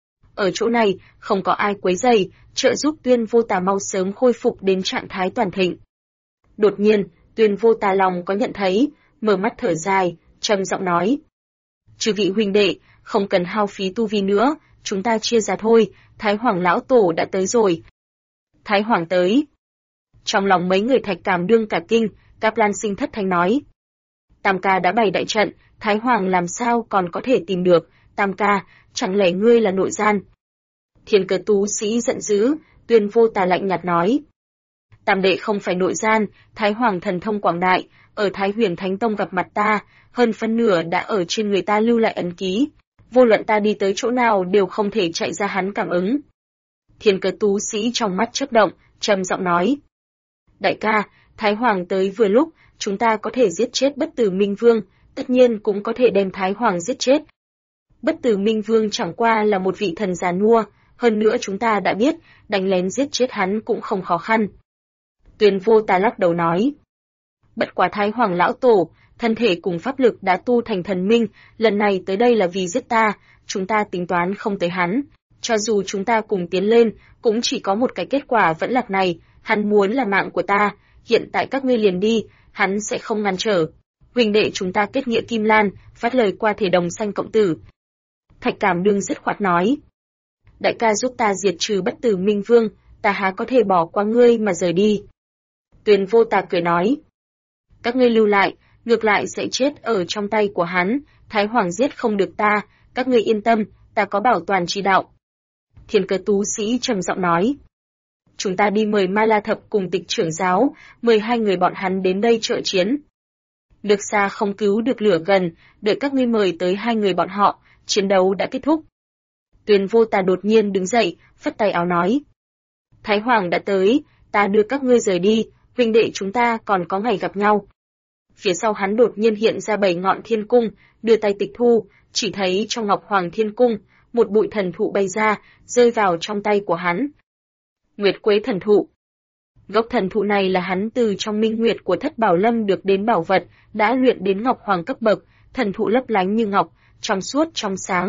Ở chỗ này, không có ai quấy rầy, trợ giúp Tuyên Vô Tà mau sớm khôi phục đến trạng thái toàn thịnh. Đột nhiên, Tuyên Vô Tà lòng có nhận thấy, mở mắt thở dài, trầm giọng nói: "Chư vị huynh đệ, không cần hao phí tu vi nữa, chúng ta chia ra thôi, Thái Hoàng Lão Tổ đã tới rồi." Thái Hoàng tới. Trong lòng mấy người Thạch Cảm Đương cả kinh, Cáp Lan Sinh thất thanh nói: "Tam ca đã bày đại trận, Thái Hoàng làm sao còn có thể tìm được, Tam ca, chẳng lẽ ngươi là nội gian?" Thiên cơ tú sĩ giận dữ, Tuyên Vô Tà lạnh nhạt nói: "Tam đệ không phải nội gian, Thái Hoàng thần thông quảng đại, ở Thái Huyền Thánh Tông gặp mặt ta, hơn phân nửa đã ở trên người ta lưu lại ấn ký, vô luận ta đi tới chỗ nào đều không thể chạy ra hắn cảm ứng." Thiên cơ tú sĩ trong mắt chớp động, trầm giọng nói: "Đại ca, Thái Hoàng tới vừa lúc, chúng ta có thể giết chết Bất Tử Minh Vương, tất nhiên cũng có thể đem Thái Hoàng giết chết. Bất Tử Minh Vương chẳng qua là một vị thần già nua, hơn nữa chúng ta đã biết, đánh lén giết chết hắn cũng không khó khăn." Tuyên Vô Tà lắc đầu nói: "Bất quá Thái Hoàng Lão Tổ, thân thể cùng pháp lực đã tu thành thần minh, lần này tới đây là vì giết ta, chúng ta tính toán không tới hắn. Cho dù chúng ta cùng tiến lên, cũng chỉ có một cái kết quả vẫn lạc này, hắn muốn là mạng của ta, hiện tại các ngươi liền đi, hắn sẽ không ngăn trở. Huynh đệ chúng ta kết nghĩa Kim Lan, phát lời qua thể đồng sanh cộng tử." Thạch Cảm Đương dứt khoát nói: "Đại ca giúp ta diệt trừ Bất Tử Minh Vương, ta há có thể bỏ qua ngươi mà rời đi." Tuyên Vô Tà cười nói: "Các ngươi lưu lại, ngược lại sẽ chết ở trong tay của hắn, Thái Hoàng giết không được ta, các ngươi yên tâm, ta có bảo toàn chi đạo." Thiên cơ tú sĩ trầm giọng nói: "Chúng ta đi mời Ma La Thập cùng Tịch trưởng giáo, mời hai người bọn hắn đến đây trợ chiến. Được xa không cứu được lửa gần, đợi các ngươi mời tới hai người bọn họ, chiến đấu đã kết thúc." Tuyên Vô Tà đột nhiên đứng dậy, phất tay áo nói: "Thái Hoàng đã tới, ta đưa các ngươi rời đi, huynh đệ chúng ta còn có ngày gặp nhau." Phía sau hắn đột nhiên hiện ra 7 ngọn thiên cung, đưa tay tịch thu, chỉ thấy trong Ngọc Hoàng Thiên Cung, một bụi thần thụ bay ra, rơi vào trong tay của hắn. Nguyệt Quế thần thụ. Gốc thần thụ này là hắn từ trong minh nguyệt của Thất Bảo Lâm được đến bảo vật, đã luyện đến Ngọc Hoàng cấp bậc, thần thụ lấp lánh như ngọc, trong suốt trong sáng,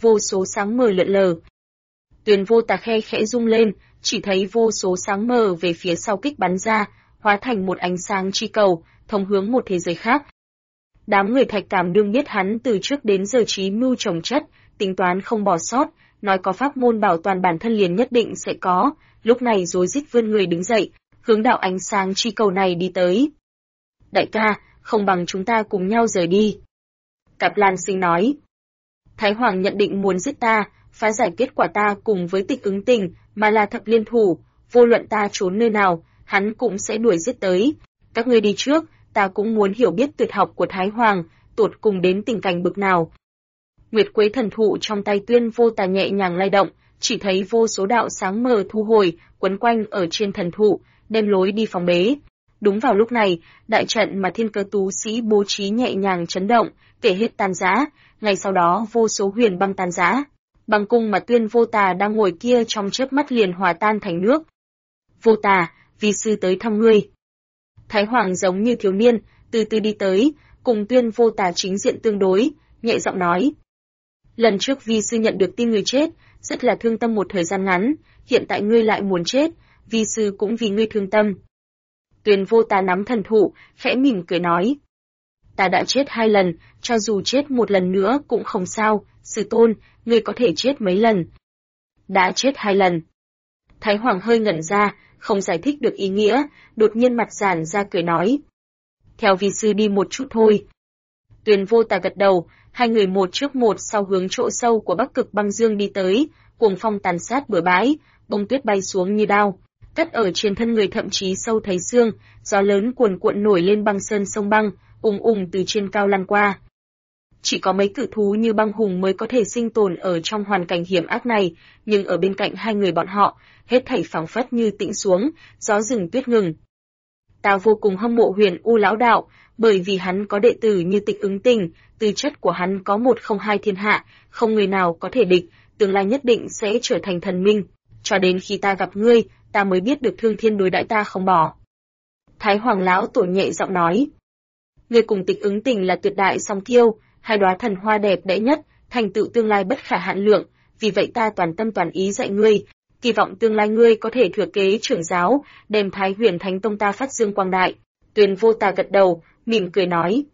vô số sáng mờ lượn lờ. Tuyền Vô Tà khe khẽ rung lên, chỉ thấy vô số sáng mờ về phía sau kích bắn ra, hóa thành một ánh sáng chi cầu, thông hướng một thế giới khác. Đám người Thạch Cảm đương biết hắn từ trước đến giờ trí mưu trồng chất, tính toán không bỏ sót, nói có pháp môn bảo toàn bản thân liền nhất định sẽ có, lúc này rối rít vươn người đứng dậy, hướng đạo ánh sáng chi cầu này đi tới. Đại ca, không bằng chúng ta cùng nhau rời đi. Cạp Lan Sinh nói. Thái Hoàng nhận định muốn giết ta, phá giải kết quả ta cùng với Tịch Ứng Tình, mà là thập liên thủ, vô luận ta trốn nơi nào, hắn cũng sẽ đuổi giết tới. Các ngươi đi trước, ta cũng muốn hiểu biết tuyệt học của Thái Hoàng, tột cùng đến tình cảnh bực nào. Nguyệt Quế thần thụ trong tay Tuyên Vô Tà nhẹ nhàng lay động, chỉ thấy vô số đạo sáng mờ thu hồi, quấn quanh ở trên thần thụ, đem lối đi phòng bế. Đúng vào lúc này, đại trận mà Thiên Cơ tú sĩ bố trí nhẹ nhàng chấn động, kể hết tan rã, ngay sau đó vô số huyền băng tan rã. Băng cung mà Tuyên Vô Tà đang ngồi kia trong chớp mắt liền hòa tan thành nước. Vô Tà, vi sư tới thăm ngươi. Thái Hoàng giống như thiếu niên, từ từ đi tới, cùng Tuyên Vô Tà chính diện tương đối, nhẹ giọng nói. Lần trước vi sư nhận được tin người chết, rất là thương tâm một thời gian ngắn, hiện tại ngươi lại muốn chết, vi sư cũng vì ngươi thương tâm. Tuyên Vô Tà nắm thần thụ, khẽ mỉm cười nói. Ta đã chết 2 lần, cho dù chết một lần nữa cũng không sao, sư tôn, ngươi có thể chết mấy lần. Đã chết 2 lần. Thái Hoàng hơi ngẩn ra, không giải thích được ý nghĩa, đột nhiên mặt giãn ra cười nói. Theo vi sư đi một chút thôi. Tuyên Vô Tà gật đầu, hai người một trước một sau hướng chỗ sâu của Bắc Cực băng dương đi tới, cuồng phong tàn sát bừa bãi, bông tuyết bay xuống như đao, cắt ở trên thân người thậm chí sâu thấy xương, gió lớn cuồn cuộn nổi lên băng sơn sông băng, từ trên cao lan qua. Chỉ có mấy cự thú như băng hùng mới có thể sinh tồn ở trong hoàn cảnh hiểm ác này, nhưng ở bên cạnh hai người bọn họ, hết thảy phảng phất như tĩnh xuống, gió rừng tuyết ngừng. Ta vô cùng hâm mộ Huyền U lão đạo, bởi vì hắn có đệ tử như Tịch Ứng Tình, tư chất của hắn có 102 thiên hạ, không người nào có thể địch, tương lai nhất định sẽ trở thành thần minh. Cho đến khi ta gặp ngươi, ta mới biết được Thương Thiên đối đãi ta không bỏ. Thái Hoàng lão tổ nhẹ giọng nói. Ngươi cùng Tịch Ứng Tình là tuyệt đại song thiêu, hai đóa thần hoa đẹp đẽ nhất, thành tựu tương lai bất khả hạn lượng, vì vậy ta toàn tâm toàn ý dạy ngươi, kỳ vọng tương lai ngươi có thể thừa kế trưởng giáo, đem Thái Huyền Thánh Tông ta phát dương quang đại. Tuyên Vô Tà gật đầu, mỉm cười nói.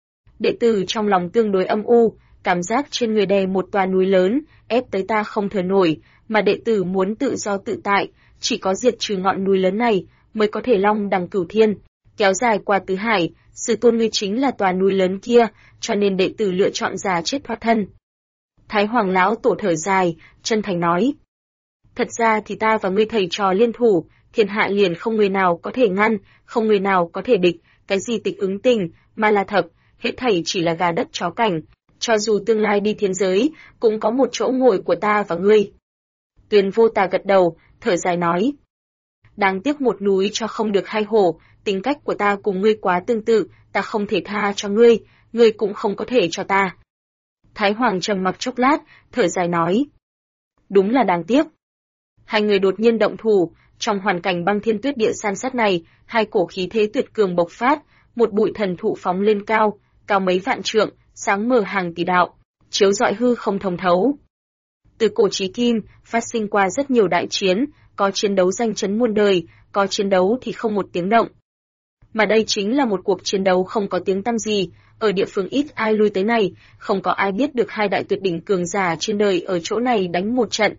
Đệ tử trong lòng tương đối âm u, cảm giác trên người đè một tòa núi lớn, ép tới ta không thở nổi, mà đệ tử muốn tự do tự tại, chỉ có diệt trừ ngọn núi lớn này, mới có thể long đằng cửu thiên, kéo dài qua tứ hải, sư tôn ngươi chính là tòa núi lớn kia, cho nên đệ tử lựa chọn già chết thoát thân. Thái Hoàng lão tổ thở dài, chân thành nói. Thật ra thì ta và ngươi thầy trò liên thủ, thiên hạ liền không người nào có thể ngăn, không người nào có thể địch, cái gì Tịch Ứng Tình, mà là thập, hết thảy chỉ là gà đất chó cảnh, cho dù tương lai đi thiên giới, cũng có một chỗ ngồi của ta và ngươi. Tuyên Vô Tà gật đầu, thở dài nói. Đáng tiếc một núi cho không được hai hổ, tính cách của ta cùng ngươi quá tương tự, ta không thể tha cho ngươi, ngươi cũng không có thể cho ta. Thái Hoàng trầm mặc chốc lát, thở dài nói. Đúng là đáng tiếc. Hai người đột nhiên động thủ, trong hoàn cảnh băng thiên tuyết địa san sát này, hai cổ khí thế tuyệt cường bộc phát, một bụi thần thụ phóng lên cao, cao mấy vạn trượng, sáng mờ hàng tỷ đạo, chiếu rọi hư không thông thấu. Từ cổ chí kim, phát sinh qua rất nhiều đại chiến, có chiến đấu danh chấn muôn đời, có chiến đấu thì không một tiếng động. Mà đây chính là một cuộc chiến đấu không có tiếng tăm gì, ở địa phương ít ai lui tới này, không có ai biết được hai đại tuyệt đỉnh cường giả trên đời ở chỗ này đánh một trận.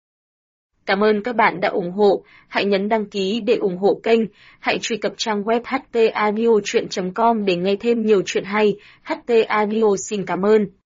Cảm ơn các bạn đã ủng hộ, hãy nhấn đăng ký để ủng hộ kênh, hãy truy cập trang web htaudio.com để nghe thêm nhiều chuyện hay. HT Audio xin cảm ơn.